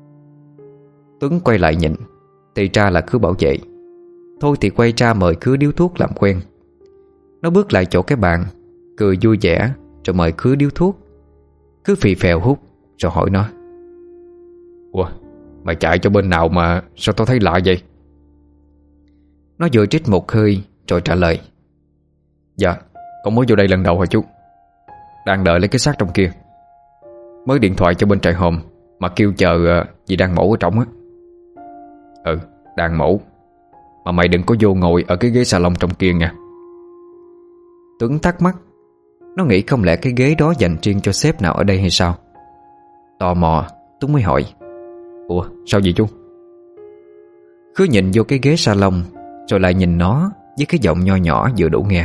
Tuấn quay lại nhìn, thì ra là Khứa bảo vệ. Thôi thì quay ra mời Khứa điếu thuốc làm quen. Nó bước lại chỗ cái bàn, cười vui vẻ, rồi mời Khứa điếu thuốc. Khứa phì phèo hút, rồi hỏi nó: Ủa, mày chạy cho bên nào mà sao tao thấy lạ vậy? Nó vừa trích một hơi rồi trả lời: Dạ, con mới vô đây lần đầu hả chú? Đang đợi lấy cái xác trong kia. Mới điện thoại cho bên trại hòm mà kêu chờ vì đang mổ ở trong á. Ừ, đang mổ. Mà mày đừng có vô ngồi ở cái ghế salon trong kia nha. Tuấn thắc mắc. Nó nghĩ không lẽ cái ghế đó dành riêng cho sếp nào ở đây hay sao? Tò mò, Tuấn mới hỏi: Ủa, sao vậy chú? Cứ nhìn vô cái ghế salon, rồi lại nhìn nó với cái giọng nho nhỏ vừa đủ nghe.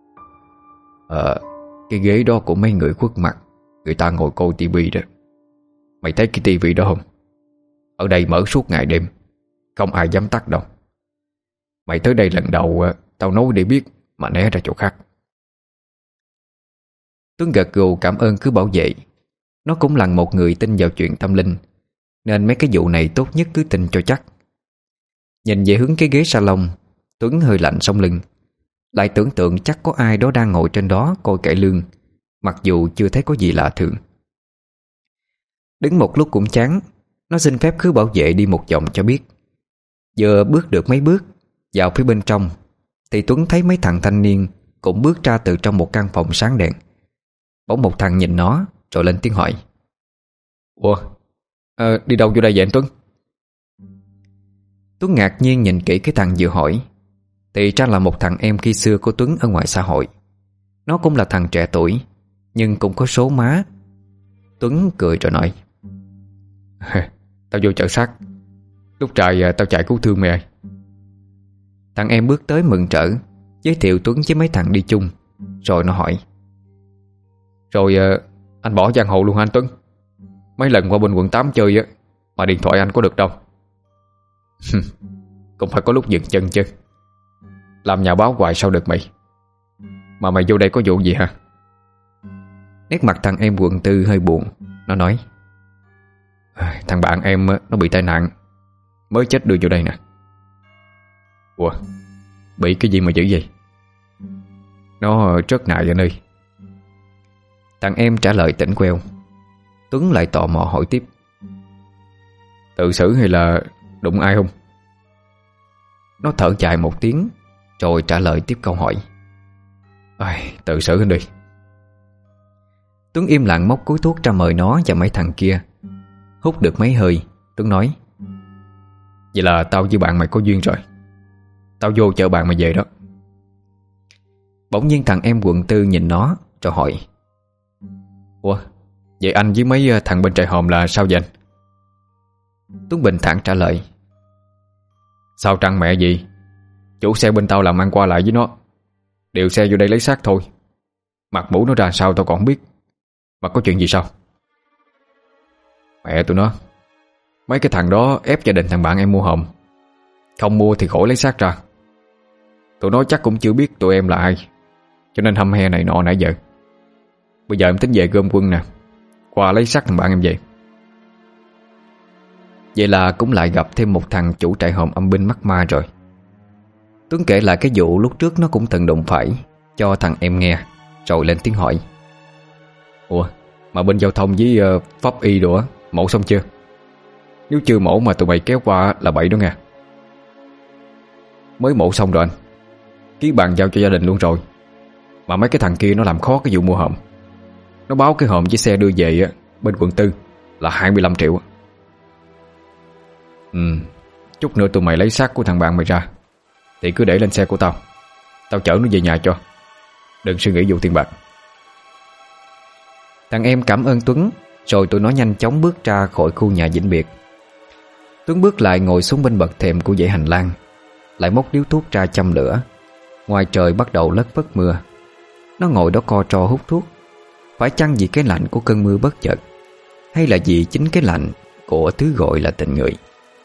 Cái ghế đó của mấy người khuất mặt, người ta ngồi coi tivi đó. Mày thấy cái tivi đó không? Ở đây mở suốt ngày đêm, không ai dám tắt đâu. Mày tới đây lần đầu, tao nói để biết mà né ra chỗ khác. Tuấn gật gù cảm ơn cứ bảo vệ. Nó cũng là một người tin vào chuyện tâm linh, nên mấy cái vụ này tốt nhất cứ tin cho chắc. Nhìn về hướng cái ghế salon, Tuấn hơi lạnh sống lưng. Lại tưởng tượng chắc có ai đó đang ngồi trên đó coi cải lương, mặc dù chưa thấy có gì lạ thường. Đứng một lúc cũng chán, nó xin phép cứ bảo vệ đi một vòng cho biết. Vừa bước được mấy bước vào phía bên trong thì Tuấn thấy mấy thằng thanh niên cũng bước ra từ trong một căn phòng sáng đèn. Bỗng một thằng nhìn nó rồi lên tiếng hỏi: "Ủa, đi đâu vô đây vậy anh Tuấn?" Tuấn ngạc nhiên nhìn kỹ cái thằng vừa hỏi, thì ra là một thằng em khi xưa của Tuấn ở ngoài xã hội. Nó cũng là thằng trẻ tuổi, nhưng cũng có số má. Tuấn cười rồi nói: "Tao vô chợ xác. Lúc trời tao chạy cứu thương mày." Thằng em bước tới mừng rỡ, giới thiệu Tuấn với mấy thằng đi chung. Rồi nó hỏi: "Rồi anh bỏ giang hồ luôn hả anh Tuấn? Mấy lần qua bên quận 8 chơi á, mà điện thoại anh có được đâu." "Cũng phải có lúc dừng chân chứ. Làm nhà báo hoài sao được mày. Mà mày vô đây có vụ gì hả?" Nét mặt thằng em quận 4 hơi buồn. Nó nói: "Thằng bạn em nó bị tai nạn, mới chết đưa vô đây nè." "Ủa, bị cái gì mà dữ vậy?" "Nó rớt nại anh ơi." Thằng em trả lời tỉnh queo. Tuấn lại tò mò hỏi tiếp: "Tự xử hay là đụng ai không?" Nó thở dài một tiếng rồi trả lời tiếp câu hỏi: "Tự xử anh đi." Tuấn im lặng móc cúi thuốc ra mời nó và mấy thằng kia. Hút được mấy hơi, Tuấn nói: "Vậy là tao với bạn mày có duyên rồi. Tao vô chợ bạn mày về đó." Bỗng nhiên thằng em quận 4 nhìn nó rồi hỏi: "Ủa, vậy anh với mấy thằng bên trại hòm là sao vậy anh?" Tuấn bình thản trả lời: "Sao trăng mẹ gì. Chủ xe bên tao làm ăn qua lại với nó, điều xe vô đây lấy xác thôi. Mặt mũi nó ra sao tao còn không biết. Mà có chuyện gì sao?" "Mẹ tụi nó, mấy cái thằng đó ép gia đình thằng bạn em mua hòm. Không mua thì khỏi lấy xác ra. Tụi nó chắc cũng chưa biết tụi em là ai, cho nên hăm he này nọ nãy giờ. Bây giờ em tính về gom quân nè, qua lấy xác thằng bạn em về." Vậy là cũng lại gặp thêm một thằng chủ trại hòm âm binh mắc ma rồi. Tuấn kể lại cái vụ lúc trước nó cũng từng đụng phải cho thằng em nghe, rồi lên tiếng hỏi: "Ủa, mà bên giao thông với pháp y đồ á, mổ xong chưa? Nếu chưa mổ mà tụi mày kéo qua là bậy đó nha." "Mới mổ xong rồi anh. Ký bàn giao cho gia đình luôn rồi. Mà mấy cái thằng kia nó làm khó cái vụ mua hòm. Nó báo cái hòm với xe đưa về á, bên quận 4 là 25 triệu. Chút nữa tụi mày lấy xác của thằng bạn mày ra thì cứ để lên xe của tao. Tao chở nó về nhà cho. Đừng suy nghĩ vụ tiền bạc." Thằng em cảm ơn Tuấn, rồi tụi nó nhanh chóng bước ra khỏi khu nhà vĩnh biệt. Tuấn bước lại ngồi xuống bên bậc thềm của dãy hành lang, lại móc điếu thuốc ra châm lửa. Ngoài trời bắt đầu lất phất mưa. Nó ngồi đó co tro hút thuốc. Phải chăng vì cái lạnh của cơn mưa bất chợt, hay là vì chính cái lạnh của thứ gọi là tình người?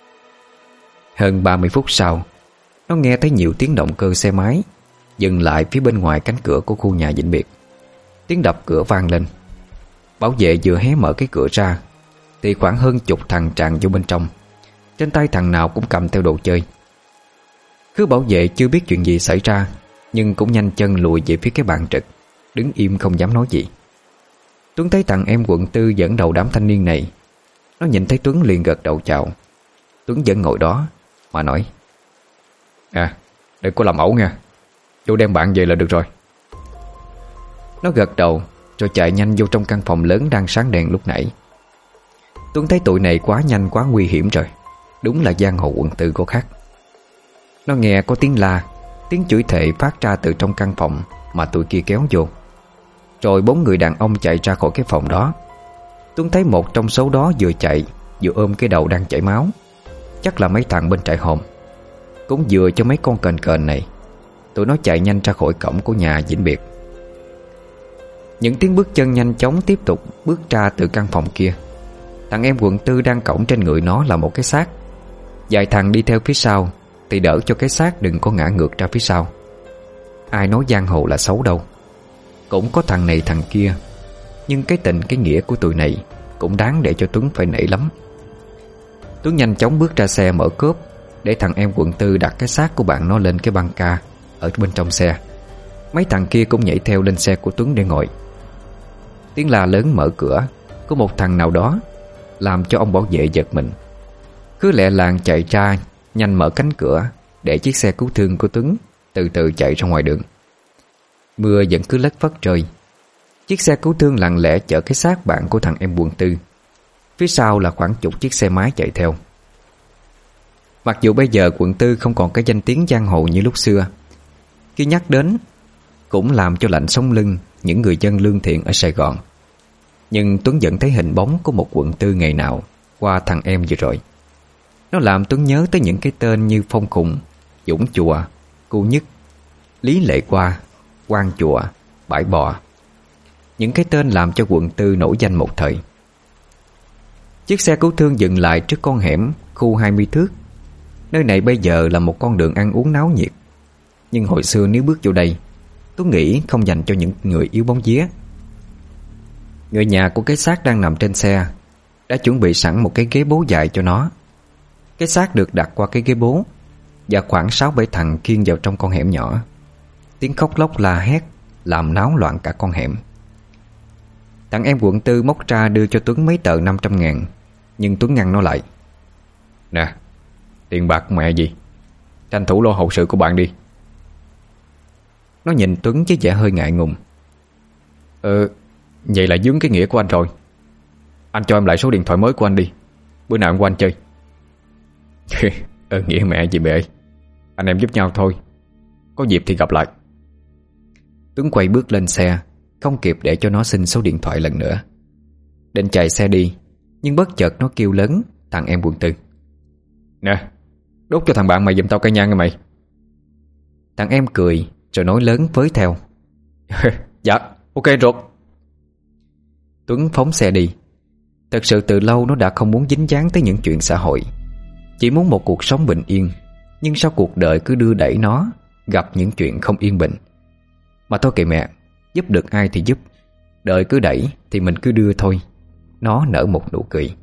Hơn 30 phút sau, nó nghe thấy nhiều tiếng động cơ xe máy dừng lại phía bên ngoài cánh cửa của khu nhà vĩnh biệt. Tiếng đập cửa vang lên. Bảo vệ vừa hé mở cái cửa ra thì khoảng hơn chục thằng tràn vô bên trong. Trên tay thằng nào cũng cầm theo đồ chơi. Cứ bảo vệ chưa biết chuyện gì xảy ra, nhưng cũng nhanh chân lùi về phía cái bàn trực, đứng im không dám nói gì. Tuấn thấy thằng em quận 4 dẫn đầu đám thanh niên này. Nó nhìn thấy Tuấn liền gật đầu chào. Tuấn vẫn ngồi đó mà nói: "Đừng có làm ẩu nha. Vô đem bạn về là được rồi." Nó gật đầu rồi chạy nhanh vô trong căn phòng lớn đang sáng đèn lúc nãy. Tuấn thấy tụi này quá nhanh quá nguy hiểm rồi. Đúng là giang hồ quận 4 có khác. Nó nghe có tiếng la, tiếng chửi thề phát ra từ trong căn phòng mà tụi kia kéo vô. Rồi 4 người đàn ông chạy ra khỏi cái phòng đó. Tuấn thấy một trong số đó vừa chạy vừa ôm cái đầu đang chảy máu. Chắc là mấy thằng bên trại hòm. Cũng vừa cho mấy con kền kền này. Tụi nó chạy nhanh ra khỏi cổng của nhà vĩnh biệt. Những tiếng bước chân nhanh chóng tiếp tục bước ra từ căn phòng kia. Thằng em quận 4 đang cõng trên người nó là một cái xác. Vài thằng đi theo phía sau thì đỡ cho cái xác đừng có ngã ngược ra phía sau. Ai nói giang hồ là xấu đâu. Cũng có thằng này thằng kia, nhưng cái tình cái nghĩa của tụi này cũng đáng để cho Tuấn phải nể lắm. Tuấn nhanh chóng bước ra xe mở cốp, để thằng em quận 4 đặt cái xác của bạn nó lên cái băng ca ở bên trong xe. Mấy thằng kia cũng nhảy theo lên xe của Tuấn để ngồi. Tiếng la lớn mở cửa của một thằng nào đó làm cho ông bảo vệ giật mình. Cứ lẹ làng chạy ra nhanh mở cánh cửa để chiếc xe cứu thương của Tuấn từ từ chạy ra ngoài đường. Mưa vẫn cứ lất phất rơi. Chiếc xe cứu thương lặng lẽ chở cái xác bạn của thằng em quận tư. Phía sau là khoảng chục chiếc xe máy chạy theo. Mặc dù bây giờ quận tư không còn cái danh tiếng giang hồ như lúc xưa, khi nhắc đến cũng làm cho lạnh sống lưng những người dân lương thiện ở Sài Gòn. Nhưng Tuấn vẫn thấy hình bóng của một quận tư ngày nào qua thằng em vừa rồi. Nó làm Tuấn nhớ tới những cái tên như Phong Khùng, Dũng Chùa, Cô Nhất, Lý Lệ Qua, Quang Chùa, Bãi Bò. Những cái tên làm cho quận tư nổi danh một thời. Chiếc xe cứu thương dừng lại trước con hẻm khu 20 thước. Nơi này bây giờ là một con đường ăn uống náo nhiệt. Nhưng hồi xưa nếu bước vô đây, tôi nghĩ không dành cho những người yếu bóng vía. Người nhà của cái xác đang nằm trên xe đã chuẩn bị sẵn một cái ghế bố dài cho nó. Cái xác được đặt qua cái ghế bố, và khoảng 6-7 thằng khiêng vào trong con hẻm nhỏ. Tiếng khóc lóc la hét làm náo loạn cả con hẻm. Thằng em quận tư móc ra đưa cho Tuấn mấy tờ 500.000, nhưng Tuấn ngăn nó lại. Nè, tiền bạc mẹ gì, tranh thủ lo hậu sự của bạn đi. Nó nhìn Tuấn với vẻ hơi ngại ngùng. Vậy là dướng cái nghĩa của anh rồi. Anh cho em lại số điện thoại mới của anh đi, bữa nào em qua anh chơi. Nghĩa mẹ gì bệ, anh em giúp nhau thôi, có dịp thì gặp lại. Tuấn quay bước lên xe, không kịp để cho nó xin số điện thoại lần nữa. Định chạy xe đi, nhưng bất chợt nó kêu lớn thằng em quận tư. Nè, đốt cho thằng bạn mày giùm tao cây nhang nha mày. Thằng em cười rồi nói lớn với theo. Dạ, ok ruột. Tuấn phóng xe đi. Thật sự từ lâu nó đã không muốn dính dáng tới những chuyện xã hội, chỉ muốn một cuộc sống bình yên. Nhưng sao cuộc đời cứ đưa đẩy nó gặp những chuyện không yên bình. Mà thôi kệ mẹ, giúp được ai thì giúp, đời cứ đẩy thì mình cứ đưa thôi. Nó nở một nụ cười.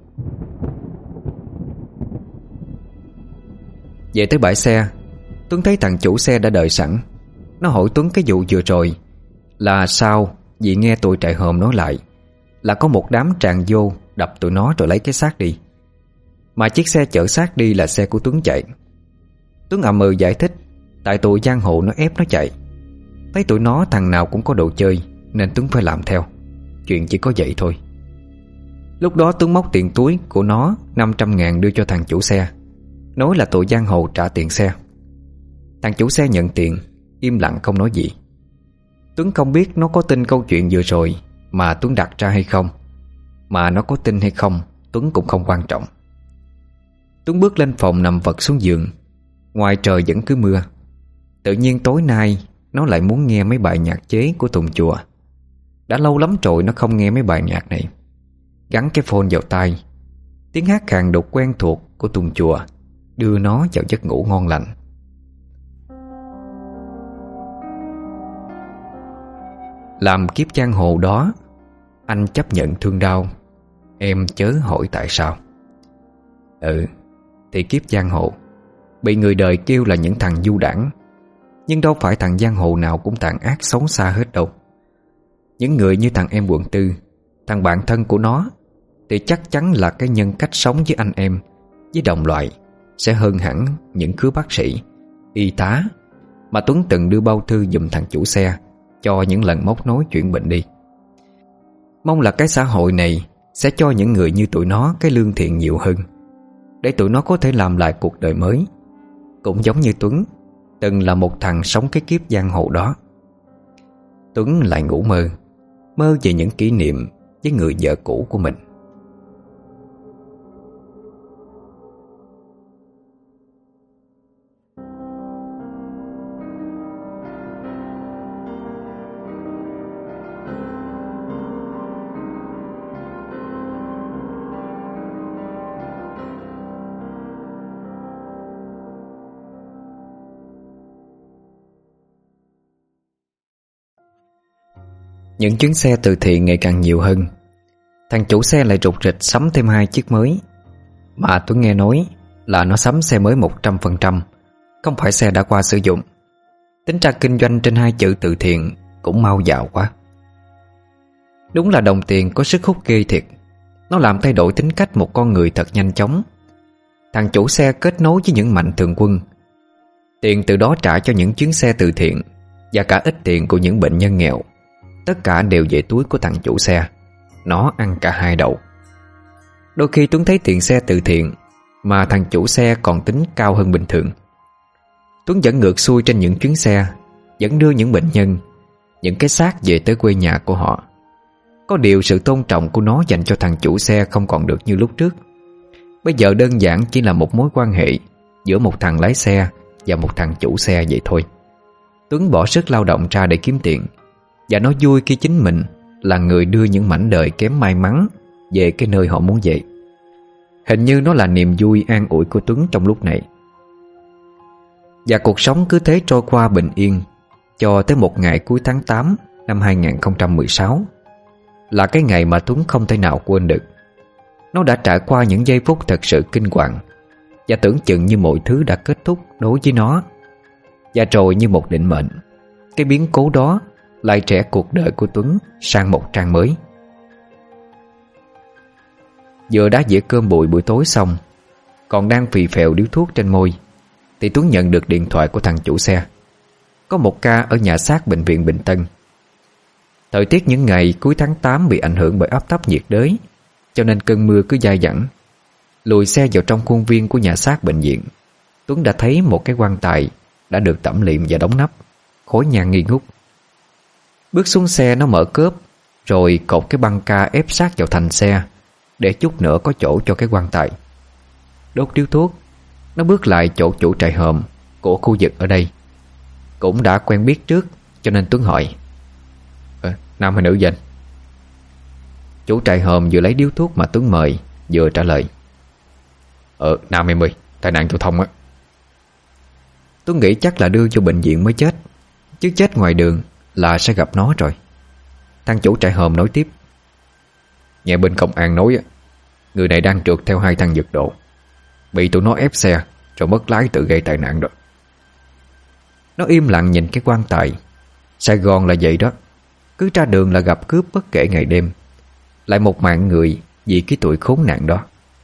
Về tới bãi xe, Tuấn thấy thằng chủ xe đã đợi sẵn. Nó hỏi Tuấn cái vụ vừa rồi là sao, vì nghe tụi trại hòm nói lại là có một đám tràn vô đập tụi nó rồi lấy cái xác đi. Mà chiếc xe chở xác đi là xe của Tuấn chạy. Tuấn ậm ừ giải thích tại tụi giang hồ nó ép nó chạy. Thấy tụi nó thằng nào cũng có đồ chơi nên Tuấn phải làm theo. Chuyện chỉ có vậy thôi. Lúc đó Tuấn móc tiền túi của nó 500.000 đưa cho thằng chủ xe, nói là tụi giang hồ trả tiền xe. Thằng chủ xe nhận tiền, im lặng không nói gì. Tuấn không biết nó có tin câu chuyện vừa rồi mà Tuấn đặt ra hay không. Mà nó có tin hay không Tuấn cũng không quan trọng. Tuấn bước lên phòng nằm vật xuống giường. Ngoài trời vẫn cứ mưa. Tự nhiên tối nay nó lại muốn nghe mấy bài nhạc chế của Tùng Chùa. Đã lâu lắm rồi nó không nghe mấy bài nhạc này. Gắn cái phone vào tai, tiếng hát khàn đục quen thuộc của Tùng Chùa đưa nó vào giấc ngủ ngon lành. Làm kiếp giang hồ đó, anh chấp nhận thương đau, em chớ hỏi tại sao. Thì kiếp giang hồ bị người đời kêu là những thằng du đảng, nhưng đâu phải thằng giang hồ nào cũng tàn ác xấu xa hết đâu. Những người như thằng em quận tư, thằng bạn thân của nó, thì chắc chắn là cái nhân cách sống với anh em, với đồng loại sẽ hơn hẳn những khứa bác sĩ, y tá mà Tuấn từng đưa bao thư giùm thằng chủ xe cho những lần móc nối chuyển bệnh đi. Mong là cái xã hội này sẽ cho những người như tụi nó cái lương thiện nhiều hơn, để tụi nó có thể làm lại cuộc đời mới, cũng giống như Tuấn từng là một thằng sống cái kiếp giang hồ đó. Tuấn lại ngủ mơ, mơ về những kỷ niệm với người vợ cũ của mình. Những chuyến xe từ thiện ngày càng nhiều hơn. Thằng chủ xe lại rục rịch sắm thêm 2 chiếc mới. Mà tôi nghe nói là nó sắm xe mới 100%, không phải xe đã qua sử dụng. Tính ra kinh doanh trên 2 chữ từ thiện cũng mau dạo quá. Đúng là đồng tiền có sức hút ghê thiệt. Nó làm thay đổi tính cách một con người thật nhanh chóng. Thằng chủ xe kết nối với những mạnh thường quân. Tiền từ đó trả cho những chuyến xe từ thiện và cả ít tiền của những bệnh nhân nghèo. Tất cả đều về túi của thằng chủ xe. Nó ăn cả hai đầu. Đôi khi Tuấn thấy tiền xe từ thiện mà thằng chủ xe còn tính cao hơn bình thường. Tuấn vẫn ngược xuôi trên những chuyến xe, vẫn đưa những bệnh nhân, những cái xác về tới quê nhà của họ. Có điều sự tôn trọng của nó dành cho thằng chủ xe không còn được như lúc trước. Bây giờ đơn giản chỉ là một mối quan hệ giữa một thằng lái xe và một thằng chủ xe vậy thôi. Tuấn bỏ sức lao động ra để kiếm tiền, và nó vui khi chính mình là người đưa những mảnh đời kém may mắn về cái nơi họ muốn về. Hình như nó là niềm vui an ủi của Tuấn trong lúc này. Và cuộc sống cứ thế trôi qua bình yên cho tới một ngày cuối tháng 8 năm 2016, là cái ngày mà Tuấn không thể nào quên được. Nó đã trải qua những giây phút thật sự kinh hoàng, và tưởng chừng như mọi thứ đã kết thúc đối với nó. Và rồi như một định mệnh, cái biến cố đó lại trẻ cuộc đời của Tuấn sang một trang mới. Vừa đã dĩa cơm bụi buổi tối xong, còn đang phì phèo điếu thuốc trên môi, thì Tuấn nhận được điện thoại của thằng chủ xe. Có một ca ở nhà xác bệnh viện Bình Tân. Thời tiết những ngày cuối tháng 8 bị ảnh hưởng bởi áp thấp nhiệt đới, cho nên cơn mưa cứ dai dẳng. Lùi xe vào trong khuôn viên của nhà xác bệnh viện, Tuấn đã thấy một cái quan tài đã được tẩm liệm và đóng nắp, khói nhang nghi ngút. Bước xuống xe, nó mở cốp, rồi cột cái băng ca ép sát vào thành xe để chút nữa có chỗ cho cái quan tài. Đốt điếu thuốc, nó bước lại chỗ chủ trại hòm của khu vực ở đây. Cũng đã quen biết trước, cho nên Tuấn hỏi: nam hay nữ vậy anh? Chủ trại hòm vừa lấy điếu thuốc mà Tuấn mời, vừa trả lời: nam em ơi, tai nạn giao thông á. Tuấn nghĩ chắc là đưa cho bệnh viện mới chết, chứ chết ngoài đường là sẽ gặp nó rồi. Thằng chủ trại hòm nói tiếp: nghe bên công an nói á, người này đang trượt theo hai thằng giật độ, bị tụi nó ép xe rồi mất lái tự gây tai nạn đó. Nó im lặng nhìn cái quan tài. Sài Gòn là vậy đó, cứ ra đường là gặp cướp bất kể ngày đêm, lại một mạng người vì cái tuổi khốn nạn đó.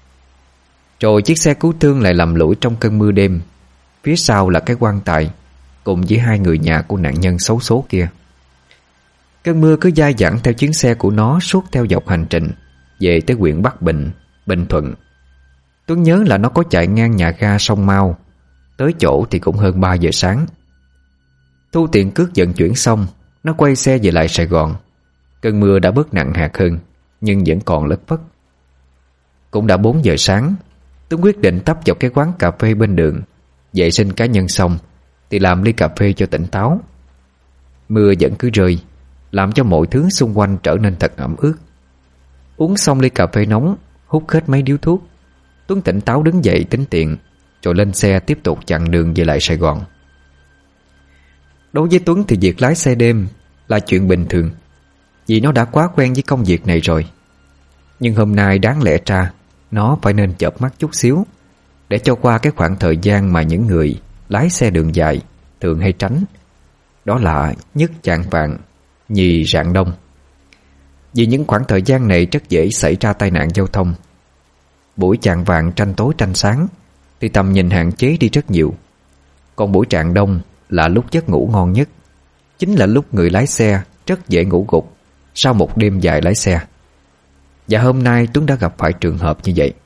Rồi chiếc xe cứu thương lại lầm lũi trong cơn mưa đêm. Phía sau là cái quan tài cùng với hai người nhà của nạn nhân xấu số kia. Cơn mưa cứ dai dẳng theo chuyến xe của nó suốt theo dọc hành trình về tới huyện Bắc Bình, Bình Thuận. Tuấn nhớ là nó có chạy ngang nhà ga Sông Mau. Tới chỗ thì cũng hơn 3 giờ sáng. Thu tiền cước vận chuyển xong, nó quay xe về lại Sài Gòn. Cơn mưa đã bớt nặng hạt hơn, nhưng vẫn còn lất phất. Cũng đã 4 giờ sáng, Tuấn quyết định tấp vào cái quán cà phê bên đường. Vệ sinh cá nhân xong thì làm ly cà phê cho tỉnh táo. Mưa vẫn cứ rơi, làm cho mọi thứ xung quanh trở nên thật ẩm ướt. Uống xong ly cà phê nóng, hút hết mấy điếu thuốc, Tuấn tỉnh táo đứng dậy tính tiền, rồi lên xe tiếp tục chặng đường về lại Sài Gòn. Đối với Tuấn thì việc lái xe đêm là chuyện bình thường, vì nó đã quá quen với công việc này rồi. Nhưng hôm nay đáng lẽ ra nó phải nên chợp mắt chút xíu, để cho qua cái khoảng thời gian mà những người lái xe đường dài thường hay tránh. Đó là nhất chạng vạng, nhì rạng đông. Vì những khoảng thời gian này rất dễ xảy ra tai nạn giao thông. Buổi chạng vạng tranh tối tranh sáng thì tầm nhìn hạn chế đi rất nhiều. Còn buổi rạng đông là lúc giấc ngủ ngon nhất. Chính là lúc người lái xe rất dễ ngủ gục sau một đêm dài lái xe. Và hôm nay Tuấn đã gặp phải trường hợp như vậy.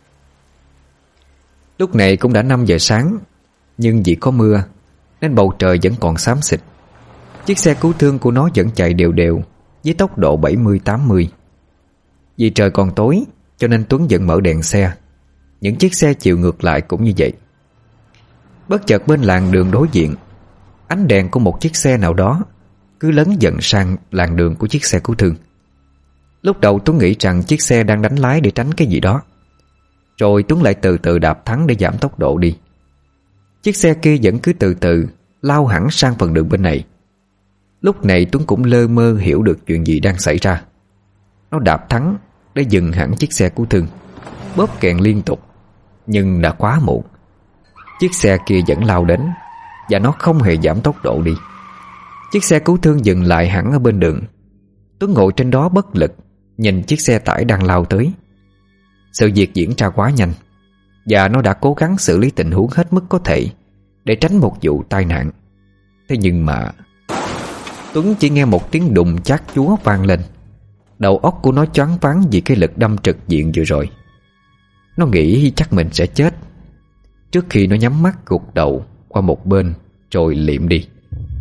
Lúc này cũng đã 5 giờ sáng, nhưng vì có mưa nên bầu trời vẫn còn xám xịt. Chiếc xe cứu thương của nó vẫn chạy đều đều với tốc độ 70-80. Vì trời còn tối cho nên Tuấn vẫn mở đèn xe. Những chiếc xe chiều ngược lại cũng như vậy. Bất chợt bên làn đường đối diện, ánh đèn của một chiếc xe nào đó cứ lấn dần sang làn đường của chiếc xe cứu thương. Lúc đầu Tuấn nghĩ rằng chiếc xe đang đánh lái để tránh cái gì đó. Rồi Tuấn lại từ từ đạp thắng để giảm tốc độ đi. Chiếc xe kia vẫn cứ từ từ lao hẳn sang phần đường bên này. Lúc này Tuấn cũng lơ mơ hiểu được chuyện gì đang xảy ra. Nó đạp thắng để dừng hẳn chiếc xe cứu thương, bóp kèn liên tục. Nhưng đã quá muộn. Chiếc xe kia vẫn lao đến, và nó không hề giảm tốc độ đi. Chiếc xe cứu thương dừng lại hẳn ở bên đường. Tuấn ngồi trên đó bất lực, nhìn chiếc xe tải đang lao tới. Sự việc diễn ra quá nhanh, và nó đã cố gắng xử lý tình huống hết mức có thể để tránh một vụ tai nạn. Thế nhưng mà Tuấn chỉ nghe một tiếng đùng chát chúa vang lên. Đầu óc của nó choáng váng vì cái lực đâm trực diện vừa rồi. Nó nghĩ chắc mình sẽ chết, trước khi nó nhắm mắt gục đầu qua một bên rồi liệm đi.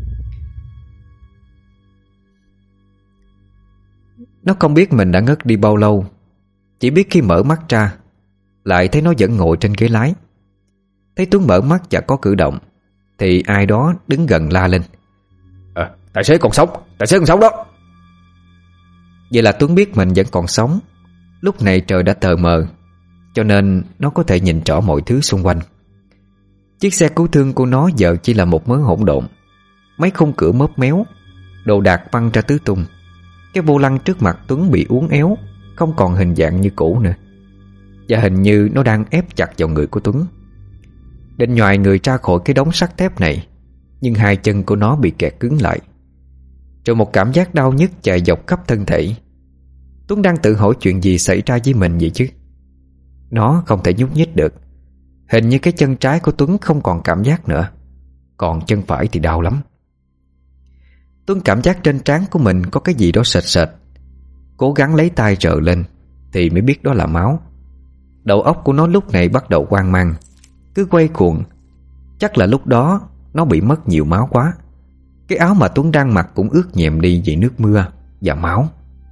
Nó không biết mình đã ngất đi bao lâu. Chỉ biết khi mở mắt ra lại thấy nó vẫn ngồi trên ghế lái. Thấy Tuấn mở mắt và có cử động thì ai đó đứng gần la lên: Tài xế còn sống, tài xế còn sống đó. Vậy là Tuấn biết mình vẫn còn sống. Lúc này trời đã tờ mờ, cho nên nó có thể nhìn rõ mọi thứ xung quanh. Chiếc xe cứu thương của nó giờ chỉ là một mớ hỗn độn. Mấy khung cửa móp méo, đồ đạc văng ra tứ tung. Cái vô lăng trước mặt Tuấn bị uốn éo, không còn hình dạng như cũ nữa. Và hình như nó đang ép chặt vào người của Tuấn. Định nhoài người ra khỏi cái đống sắt thép này, nhưng hai chân của nó bị kẹt cứng lại. Rồi một cảm giác đau nhức chạy dọc khắp thân thể. Tuấn đang tự hỏi chuyện gì xảy ra với mình vậy chứ. Nó không thể nhúc nhích được. Hình như cái chân trái của Tuấn không còn cảm giác nữa, còn chân phải thì đau lắm. Tuấn cảm giác trên trán của mình có cái gì đó sệt sệt. Cố gắng lấy tay rờ lên thì mới biết đó là máu. Đầu óc của nó lúc này bắt đầu hoang mang, cứ quay cuồng. Chắc là lúc đó nó bị mất nhiều máu quá. Cái áo mà Tuấn đang mặc cũng ướt nhèm đi vì nước mưa và máu.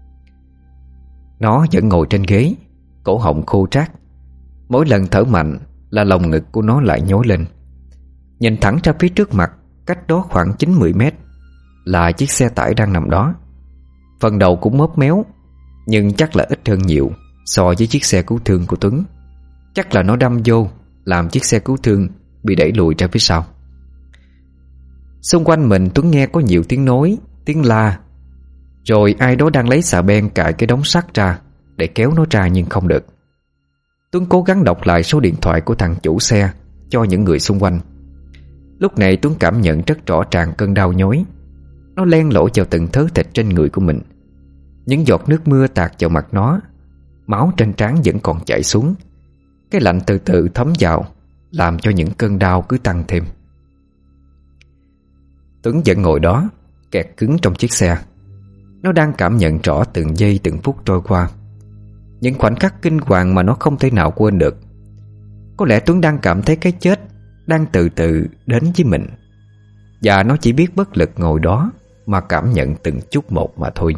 Nó vẫn ngồi trên ghế, cổ họng khô rát. Mỗi lần thở mạnh là lồng ngực của nó lại nhói lên. Nhìn thẳng ra phía trước mặt, cách đó khoảng 9-10 mét là chiếc xe tải đang nằm đó. Phần đầu cũng móp méo, nhưng chắc là ít hơn nhiều so với chiếc xe cứu thương của Tuấn. Chắc là nó đâm vô làm chiếc xe cứu thương bị đẩy lùi ra phía sau. Xung quanh mình Tuấn nghe có nhiều tiếng nói, tiếng la. Rồi ai đó đang lấy xà beng cài cái đống sắt ra để kéo nó ra nhưng không được. Tuấn cố gắng đọc lại số điện thoại của thằng chủ xe cho những người xung quanh. Lúc này Tuấn cảm nhận rất rõ ràng cơn đau nhói. Nó len lỏi vào từng thớ thịt trên người của mình. Những giọt nước mưa tạt vào mặt nó. Máu trên trán vẫn còn chảy xuống. Cái lạnh từ từ thấm vào, làm cho những cơn đau cứ tăng thêm. Tuấn vẫn ngồi đó, kẹt cứng trong chiếc xe. Nó đang cảm nhận rõ từng giây từng phút trôi qua. Những khoảnh khắc kinh hoàng mà nó không thể nào quên được. Có lẽ Tuấn đang cảm thấy cái chết đang từ từ đến với mình, và nó chỉ biết bất lực ngồi đó mà cảm nhận từng chút một mà thôi.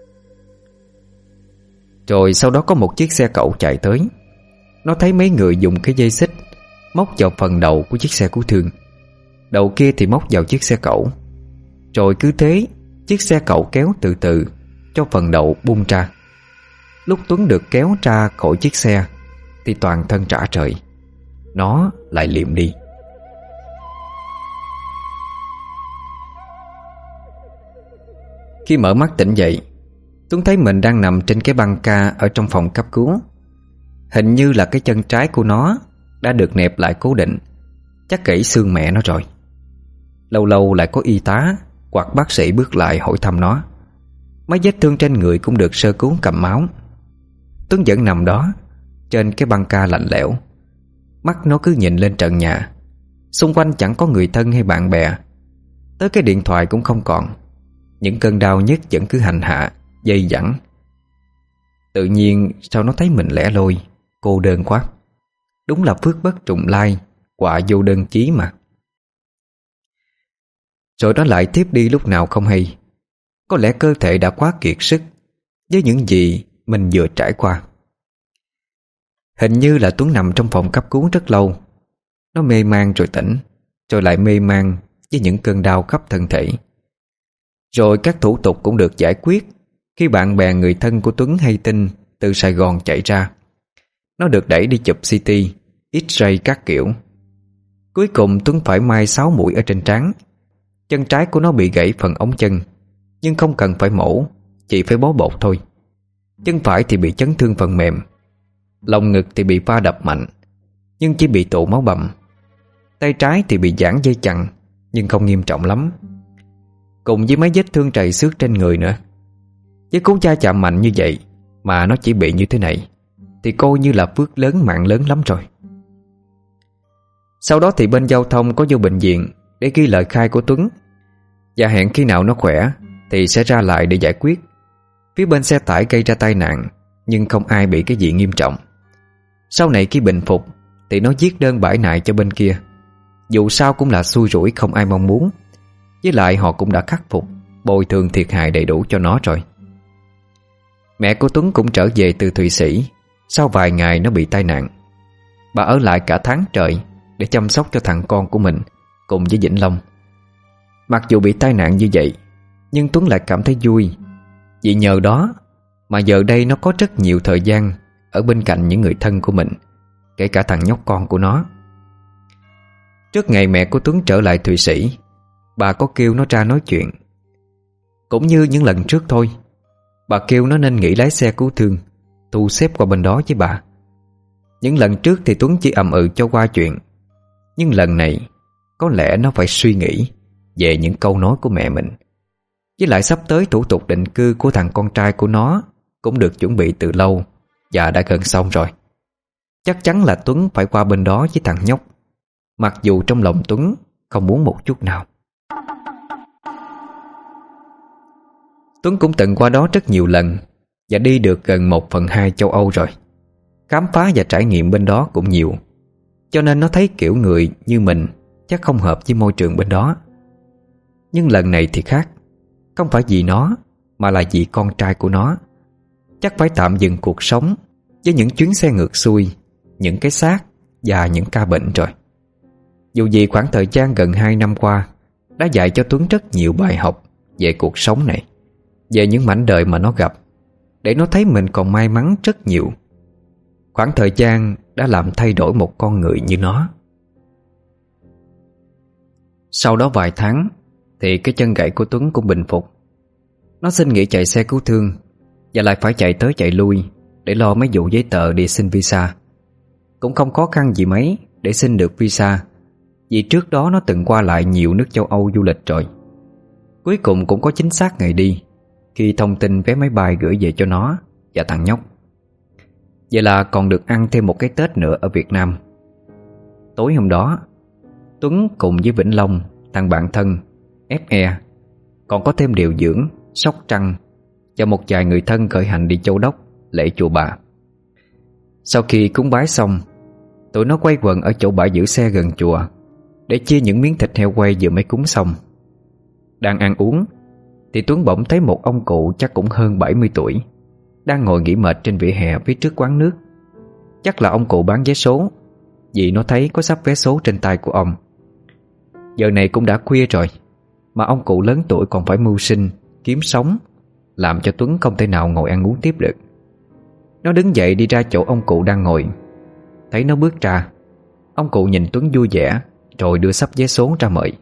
Rồi sau đó có một chiếc xe cẩu chạy tới. Nó thấy mấy người dùng cái dây xích móc vào phần đầu của chiếc xe cứu thương. Đầu kia thì móc vào chiếc xe cẩu. Rồi cứ thế chiếc xe cẩu kéo từ từ cho phần đầu bung ra. Lúc Tuấn được kéo ra khỏi chiếc xe thì toàn thân rã rời. Nó lại liệm đi. Khi mở mắt tỉnh dậy, Tuấn thấy mình đang nằm trên cái băng ca ở trong phòng cấp cứu. Hình như là cái chân trái của nó đã được nẹp lại cố định. Chắc gãy xương mẹ nó rồi. Lâu lâu lại có y tá hoặc bác sĩ bước lại hỏi thăm nó. Mấy vết thương trên người cũng được sơ cứu cầm máu. Tuấn vẫn nằm đó trên cái băng ca lạnh lẽo. Mắt nó cứ nhìn lên trần nhà. Xung quanh chẳng có người thân hay bạn bè. Tới cái điện thoại cũng không còn. Những cơn đau nhức vẫn cứ hành hạ, dây dẳng. Tự nhiên sao nó thấy mình lẻ loi, cô đơn quá. Đúng là phước bất trùng lai, họa vô đơn chí mà. Rồi nó lại tiếp đi lúc nào không hay. Có lẽ cơ thể đã quá kiệt sức với những gì mình vừa trải qua. Hình như là Tuấn nằm trong phòng cấp cứu rất lâu. Nó mê man rồi tỉnh, rồi lại mê man với những cơn đau khắp thân thể. Rồi các thủ tục cũng được giải quyết khi bạn bè người thân của Tuấn hay tin từ Sài Gòn chạy ra. Nó được đẩy đi chụp CT, X-ray các kiểu. Cuối cùng Tuấn phải mai 6 mũi ở trên trán. Chân trái của nó bị gãy phần ống chân, nhưng không cần phải mổ, chỉ phải bó bột thôi. Chân phải thì bị chấn thương phần mềm. Lồng ngực thì bị va đập mạnh, nhưng chỉ bị tụ máu bầm. Tay trái thì bị giãn dây chằng, nhưng không nghiêm trọng lắm. Cùng với mấy vết thương trầy xước trên người nữa. Với cú va chạm mạnh như vậy mà nó chỉ bị như thế này thì coi như là phước lớn mạng lớn lắm rồi. Sau đó thì bên giao thông có vô bệnh viện để ghi lời khai của Tuấn, và hẹn khi nào nó khỏe thì sẽ ra lại để giải quyết. Phía bên xe tải gây ra tai nạn, nhưng không ai bị cái gì nghiêm trọng. Sau này khi bình phục thì nó viết đơn bãi nại cho bên kia. Dù sao cũng là xui rủi không ai mong muốn. Với lại họ cũng đã khắc phục, bồi thường thiệt hại đầy đủ cho nó rồi. Mẹ của Tuấn cũng trở về từ Thụy Sĩ sau vài ngày nó bị tai nạn. Bà ở lại cả tháng trời để chăm sóc cho thằng con của mình cùng với Vĩnh Long. Mặc dù bị tai nạn như vậy, nhưng Tuấn lại cảm thấy vui, vì nhờ đó mà giờ đây nó có rất nhiều thời gian ở bên cạnh những người thân của mình, kể cả thằng nhóc con của nó. Trước ngày mẹ của Tuấn trở lại Thụy Sĩ, bà có kêu nó ra nói chuyện. Cũng như những lần trước thôi, bà kêu nó nên nghỉ lái xe cứu thương, thu xếp qua bên đó với bà. Những lần trước thì Tuấn chỉ ậm ừ cho qua chuyện, nhưng lần này có lẽ nó phải suy nghĩ về những câu nói của mẹ mình. Với lại sắp tới thủ tục định cư của thằng con trai của nó cũng được chuẩn bị từ lâu và đã gần xong rồi. Chắc chắn là Tuấn phải qua bên đó với thằng nhóc, mặc dù trong lòng Tuấn không muốn một chút nào. Tuấn cũng từng qua đó rất nhiều lần và đi được gần 1/2 châu Âu rồi. Khám phá và trải nghiệm bên đó cũng nhiều, cho nên nó thấy kiểu người như mình chắc không hợp với môi trường bên đó. Nhưng lần này thì khác. Không phải vì nó, mà là vì con trai của nó. Chắc phải tạm dừng cuộc sống với những chuyến xe ngược xuôi, những cái xác và những ca bệnh rồi. Dù gì khoảng thời gian gần 2 năm qua đã dạy cho Tuấn rất nhiều bài học về cuộc sống này, về những mảnh đời mà nó gặp, để nó thấy mình còn may mắn rất nhiều. Khoảng thời gian đã làm thay đổi một con người như nó. Sau đó vài tháng thì cái chân gãy của Tuấn cũng bình phục. Nó xin nghỉ chạy xe cứu thương và lại phải chạy tới chạy lui để lo mấy vụ giấy tờ đi xin visa. Cũng không khó khăn gì mấy để xin được visa, vì trước đó nó từng qua lại nhiều nước châu Âu du lịch rồi. Cuối cùng cũng có chính xác ngày đi khi thông tin vé máy bay gửi về cho nó và thằng nhóc. Vậy là còn được ăn thêm một cái Tết nữa ở Việt Nam. Tối hôm đó, Tuấn cùng với Vĩnh Long, thằng bạn thân, FE, còn có thêm Điều Dưỡng, Sóc Trăng và một vài người thân khởi hành đi Châu Đốc, lễ chùa Bà. Sau khi cúng bái xong, tụi nó quay quần ở chỗ bãi giữ xe gần chùa để chia những miếng thịt heo quay vừa mới cúng xong. Đang ăn uống thì Tuấn bỗng thấy một ông cụ chắc cũng hơn 70 tuổi đang ngồi nghỉ mệt trên vỉa hè phía trước quán nước. Chắc là ông cụ bán vé số, vì nó thấy có sắp vé số trên tay của ông. Giờ này cũng đã khuya rồi, mà ông cụ lớn tuổi còn phải mưu sinh, kiếm sống, làm cho Tuấn không thể nào ngồi ăn uống tiếp được. Nó đứng dậy đi ra chỗ ông cụ đang ngồi. Thấy nó bước ra, ông cụ nhìn Tuấn vui vẻ rồi đưa sắp vé số ra mời.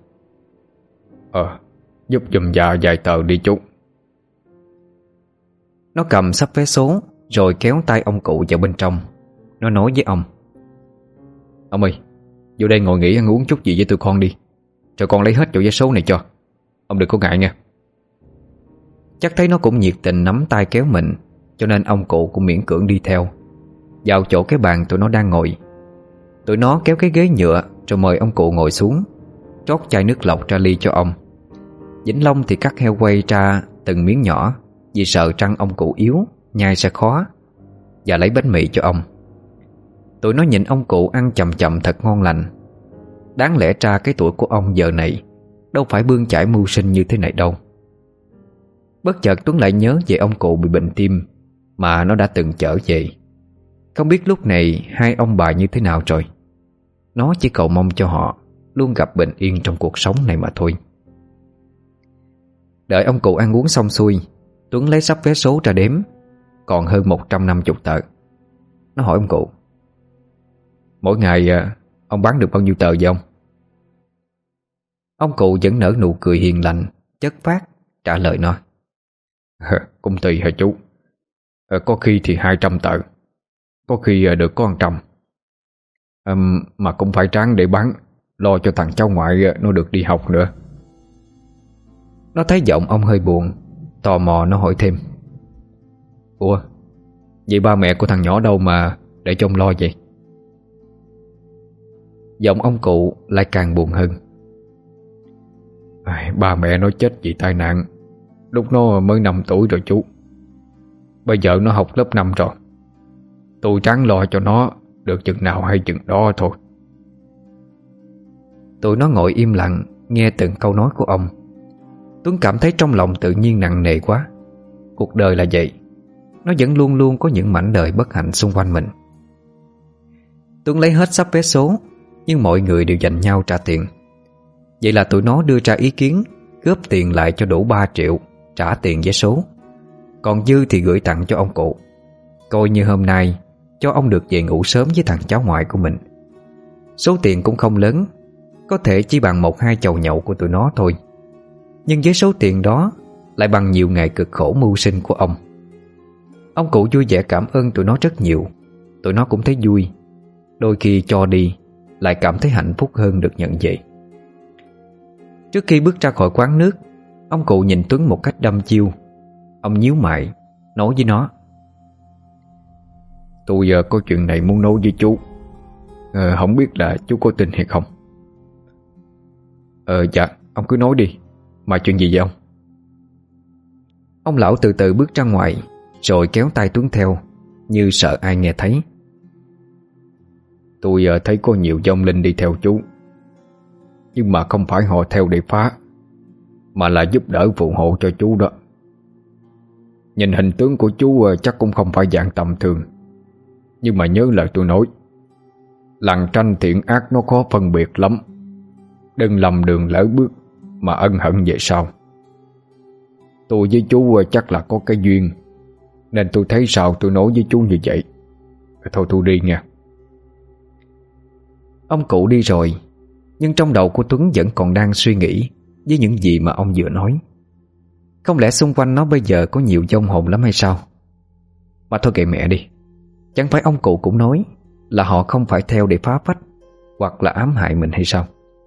Giúp giùm già vài tờ đi chú. Nó cầm sắp vé số rồi kéo tay ông cụ vào bên trong. Nó nói với ông: Ông ơi, vô đây ngồi nghỉ ăn uống chút gì với tụi con đi, rồi con lấy hết chỗ vé số này cho. Ông đừng có ngại nha. Chắc thấy nó cũng nhiệt tình nắm tay kéo mình, cho nên ông cụ cũng miễn cưỡng đi theo. Vào chỗ cái bàn tụi nó đang ngồi, tụi nó kéo cái ghế nhựa rồi mời ông cụ ngồi xuống, rót chai nước lọc ra ly cho ông. Vĩnh Long thì cắt heo quay ra từng miếng nhỏ, vì sợ răng ông cụ yếu, nhai sẽ khó, và lấy bánh mì cho ông. Tụi nó nhìn ông cụ ăn chậm chậm thật ngon lành. Đáng lẽ ra cái tuổi của ông giờ này đâu phải bươn chải mưu sinh như thế này đâu. Bất chợt Tuấn lại nhớ về ông cụ bị bệnh tim mà nó đã từng chở về. Không biết lúc này hai ông bà như thế nào rồi. Nó chỉ cầu mong cho họ luôn gặp bình yên trong cuộc sống này mà thôi. Đợi ông cụ ăn uống xong xuôi, Tuấn lấy sắp vé số ra đếm, còn hơn 150 tờ. Nó hỏi ông cụ: Mỗi ngày ông bán được bao nhiêu tờ vậy ông? Ông cụ vẫn nở nụ cười hiền lành, chất phác, trả lời nó: Cũng tùy hả chú. Có khi thì 200 tờ, có khi được có 100. Mà cũng phải ráng để bán, lo cho thằng cháu ngoại nó được đi học nữa. Nó thấy giọng ông hơi buồn, tò mò nó hỏi thêm: Ủa, vậy ba mẹ của thằng nhỏ đâu mà để trông lo vậy? Giọng ông cụ lại càng buồn hơn. Ba mẹ nó chết vì tai nạn lúc nó mới 5 tuổi rồi chú. Bây giờ nó học lớp 5 rồi. Tôi ráng lo cho nó được chừng nào hay chừng đó thôi. Tụi nó ngồi im lặng nghe từng câu nói của ông. Tuấn cảm thấy trong lòng tự nhiên nặng nề quá. Cuộc đời là vậy, nó vẫn luôn luôn có những mảnh đời bất hạnh xung quanh mình. Tuấn lấy hết sắp vé số, nhưng mọi người đều giành nhau trả tiền. Vậy là tụi nó đưa ra ý kiến góp tiền lại cho đủ 3 triệu trả tiền vé số, còn dư thì gửi tặng cho ông cụ, coi như hôm nay cho ông được về ngủ sớm với thằng cháu ngoại của mình. Số tiền cũng không lớn, có thể chỉ bằng 1-2 chầu nhậu của tụi nó thôi, nhưng với số tiền đó lại bằng nhiều ngày cực khổ mưu sinh của ông. Ông cụ vui vẻ cảm ơn tụi nó rất nhiều. Tụi nó cũng thấy vui. Đôi khi cho đi lại cảm thấy hạnh phúc hơn được nhận về. Trước khi bước ra khỏi quán nước, ông cụ nhìn Tuấn một cách đăm chiêu. Ông nhíu mày nói với nó: Tôi giờ có chuyện này muốn nói với chú. Không biết là chú có tin hay không? Dạ, ông cứ nói đi. Mà chuyện gì vậy ông? Ông lão từ từ bước ra ngoài, rồi kéo tay Tuấn theo, như sợ ai nghe thấy. Tôi thấy có nhiều vong linh đi theo chú, nhưng mà không phải họ theo để phá, mà là giúp đỡ phù hộ cho chú đó. Nhìn hình tướng của chú chắc cũng không phải dạng tầm thường, nhưng mà nhớ lời tôi nói, lằn tranh thiện ác nó khó phân biệt lắm. Đừng lầm đường lỡ bước mà ân hận về sau. Tôi với chú chắc là có cái duyên, nên tôi thấy sao tôi nói với chú như vậy. Thôi tôi đi nha. Ông cụ đi rồi, nhưng trong đầu của Tuấn vẫn còn đang suy nghĩ với những gì mà ông vừa nói. Không lẽ xung quanh nó bây giờ có nhiều vong hồn lắm hay sao? Mà thôi kệ mẹ đi. Chẳng phải ông cụ cũng nói là họ không phải theo để phá phách hoặc là ám hại mình hay sao?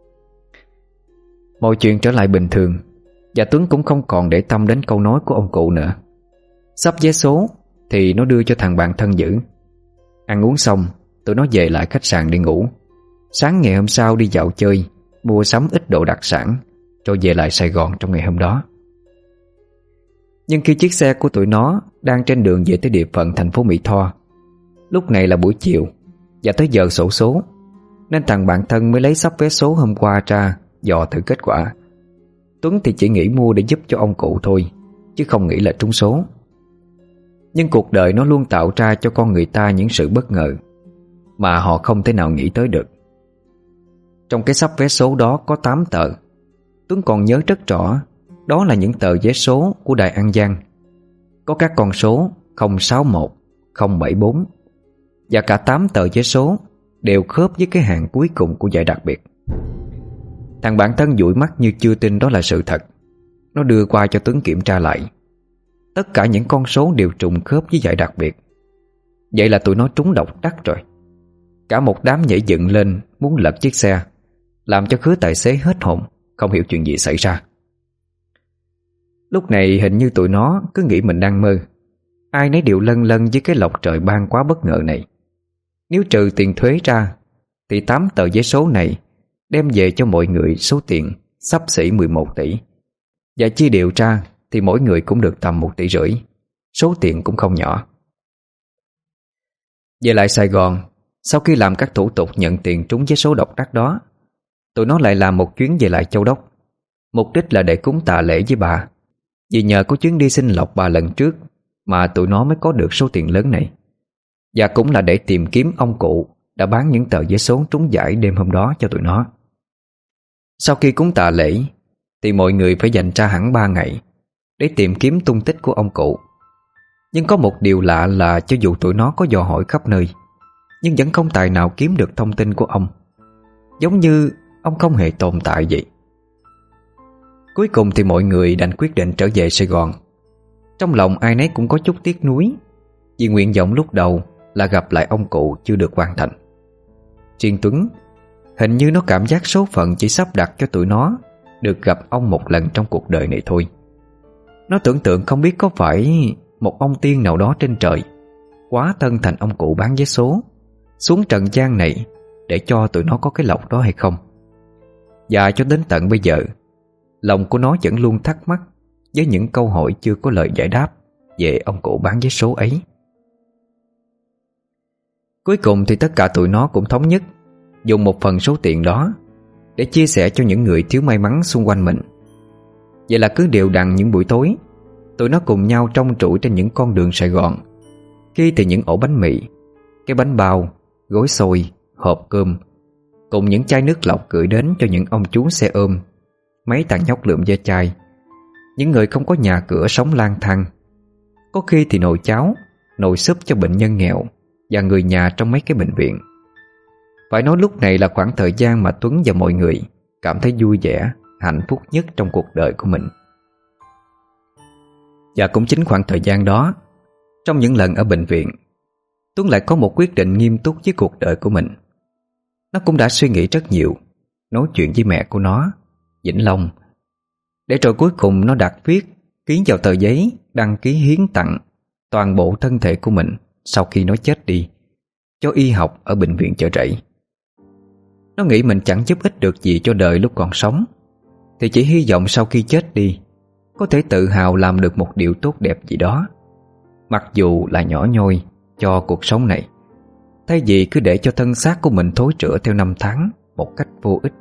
Mọi chuyện trở lại bình thường, và Tuấn cũng không còn để tâm đến câu nói của ông cụ nữa. Sắp vé số thì nó đưa cho thằng bạn thân giữ. Ăn uống xong, tụi nó về lại khách sạn để ngủ. Sáng ngày hôm sau đi dạo chơi, mua sắm ít đồ đặc sản, rồi về lại Sài Gòn trong ngày hôm đó. Nhưng khi chiếc xe của tụi nó đang trên đường về tới địa phận thành phố Mỹ Tho, lúc này là buổi chiều và tới giờ xổ số, nên thằng bạn thân mới lấy sắp vé số hôm qua ra dò thử kết quả. Tuấn thì chỉ nghĩ mua để giúp cho ông cụ thôi, chứ không nghĩ là trúng số. Nhưng cuộc đời nó luôn tạo ra cho con người ta những sự bất ngờ mà họ không thể nào nghĩ tới được. Trong cái sắp vé số đó có 8 tờ. Tuấn còn nhớ rất rõ, đó là những tờ vé số của Đài An Giang. Có các con số 061, 074, và cả 8 tờ vé số đều khớp với cái hàng cuối cùng của giải đặc biệt. Thằng bạn thân dụi mắt như chưa tin đó là sự thật. Nó đưa qua cho Tuấn kiểm tra lại. Tất cả những con số đều trùng khớp với giải đặc biệt. Vậy là tụi nó trúng độc đắc rồi. Cả một đám nhảy dựng lên muốn lật chiếc xe, làm cho khứa tài xế hết hồn, không hiểu chuyện gì xảy ra. Lúc này hình như tụi nó cứ nghĩ mình đang mơ. Ai nấy đều lân lân với cái lộc trời ban quá bất ngờ này. Nếu trừ tiền thuế ra thì 8 tờ vé số này đem về cho mọi người số tiền xấp xỉ 11 tỷ. Và chia đều ra thì mỗi người cũng được tầm 1,5 tỷ. Số tiền cũng không nhỏ. Về lại Sài Gòn, sau khi làm các thủ tục nhận tiền trúng vé số độc đắc đó, tụi nó lại làm một chuyến về lại Châu Đốc. Mục đích là để cúng tạ lễ với bà. Vì nhờ có chuyến đi xin lộc bà lần trước mà tụi nó mới có được số tiền lớn này. Và cũng là để tìm kiếm ông cụ đã bán những tờ vé số trúng giải đêm hôm đó cho tụi nó. Sau khi cúng tạ lễ thì mọi người phải dành ra hẳn 3 ngày để tìm kiếm tung tích của ông cụ. Nhưng có một điều lạ là cho dù tụi nó có dò hỏi khắp nơi, nhưng vẫn không tài nào kiếm được thông tin của ông. Giống như ông không hề tồn tại vậy. Cuối cùng thì mọi người đành quyết định trở về Sài Gòn. Trong lòng ai nấy cũng có chút tiếc nuối, vì nguyện vọng lúc đầu là gặp lại ông cụ chưa được hoàn thành. Riêng Tuấn, hình như nó cảm giác số phận chỉ sắp đặt cho tụi nó được gặp ông một lần trong cuộc đời này thôi. Nó tưởng tượng không biết có phải một ông tiên nào đó trên trời quá thân thành ông cụ bán vé số, xuống trần gian này để cho tụi nó có cái lộc đó hay không. Và cho đến tận bây giờ, lòng của nó vẫn luôn thắc mắc với những câu hỏi chưa có lời giải đáp về ông cụ bán vé số ấy. Cuối cùng thì tất cả tụi nó cũng thống nhất dùng một phần số tiền đó để chia sẻ cho những người thiếu may mắn xung quanh mình. Vậy là cứ đều đặn những buổi tối, tụi nó cùng nhau trông trụi trên những con đường Sài Gòn. Khi thì những ổ bánh mì, cái bánh bao, gói xôi, hộp cơm, cùng những chai nước lọc gửi đến cho những ông chú xe ôm, mấy thằng nhóc lượm ve chai, những người không có nhà cửa sống lang thang. Có khi thì nồi cháo, nồi súp cho bệnh nhân nghèo và người nhà trong mấy cái bệnh viện. Phải nói lúc này là khoảng thời gian mà Tuấn và mọi người cảm thấy vui vẻ, hạnh phúc nhất trong cuộc đời của mình. Và cũng chính khoảng thời gian đó, trong những lần ở bệnh viện, Tuấn lại có một quyết định nghiêm túc với cuộc đời của mình. Nó cũng đã suy nghĩ rất nhiều, nói chuyện với mẹ của nó, Vĩnh Long, để rồi cuối cùng nó đặt viết, ký vào tờ giấy đăng ký hiến tặng toàn bộ thân thể của mình sau khi nó chết đi cho y học ở bệnh viện Chợ Rẫy. Nó nghĩ mình chẳng giúp ích được gì cho đời lúc còn sống, thì chỉ hy vọng sau khi chết đi có thể tự hào làm được một điều tốt đẹp gì đó, mặc dù là nhỏ nhoi cho cuộc sống này, thay vì cứ để cho thân xác của mình thối rữa theo năm tháng một cách vô ích.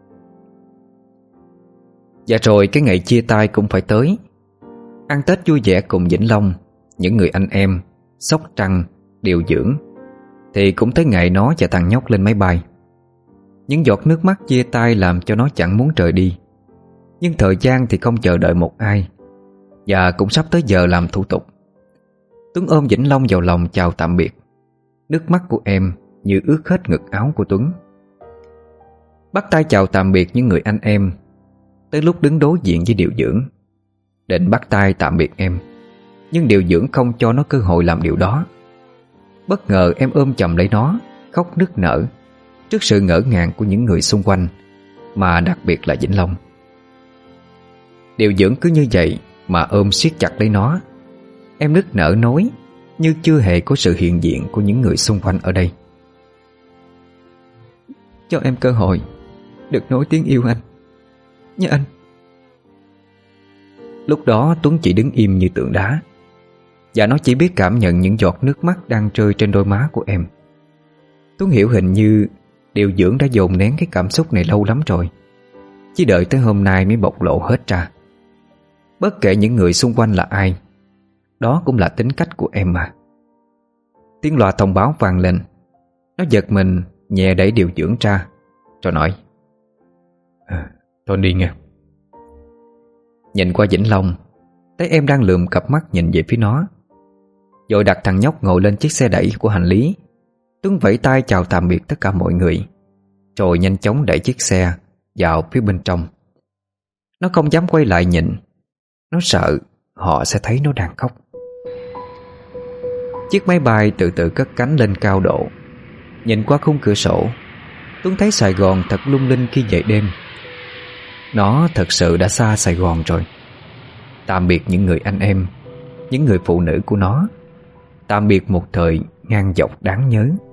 Và rồi cái ngày chia tay cũng phải tới. Ăn Tết vui vẻ cùng Vĩnh Long, những người anh em, Sóc Trăng, điều dưỡng, thì cũng tới ngày nó và thằng nhóc lên máy bay. Những giọt nước mắt chia tay làm cho nó chẳng muốn rời đi. Nhưng thời gian thì không chờ đợi một ai, và cũng sắp tới giờ làm thủ tục. Tuấn ôm Vĩnh Long vào lòng chào tạm biệt. Nước mắt của em như ướt hết ngực áo của Tuấn. Bắt tay chào tạm biệt những người anh em. Tới lúc đứng đối diện với điều dưỡng, định bắt tay tạm biệt em, nhưng điều dưỡng không cho nó cơ hội làm điều đó. Bất ngờ em ôm chầm lấy nó, khóc nức nở trước sự ngỡ ngàng của những người xung quanh, mà đặc biệt là Vĩnh Long. Điều dưỡng cứ như vậy mà ôm siết chặt lấy nó. Em nức nở nói như chưa hề có sự hiện diện của những người xung quanh ở đây. Cho em cơ hội được nói tiếng yêu anh nha anh. Lúc đó Tuấn chỉ đứng im như tượng đá, và nó chỉ biết cảm nhận những giọt nước mắt đang rơi trên đôi má của em. Tuấn hiểu hình như điều dưỡng đã dồn nén cái cảm xúc này lâu lắm rồi, chỉ đợi tới hôm nay mới bộc lộ hết ra. Bất kể những người xung quanh là ai, đó cũng là tính cách của em mà. Tiếng loa thông báo vang lên. Nó giật mình nhẹ đẩy điều dưỡng ra, rồi nói: Tôi đi nghe. Nhìn qua Vĩnh Long, thấy em đang lườm cặp mắt nhìn về phía nó, rồi đặt thằng nhóc ngồi lên chiếc xe đẩy của hành lý. Tuấn vẫy tay chào tạm biệt tất cả mọi người, rồi nhanh chóng đẩy chiếc xe vào phía bên trong. Nó không dám quay lại nhìn. Nó sợ họ sẽ thấy nó đang khóc. Chiếc máy bay từ từ cất cánh lên cao độ. Nhìn qua khung cửa sổ, Tuấn thấy Sài Gòn thật lung linh khi về đêm. Nó thật sự đã xa Sài Gòn rồi. Tạm biệt những người anh em, những người phụ nữ của nó. Tạm biệt một thời ngang dọc đáng nhớ.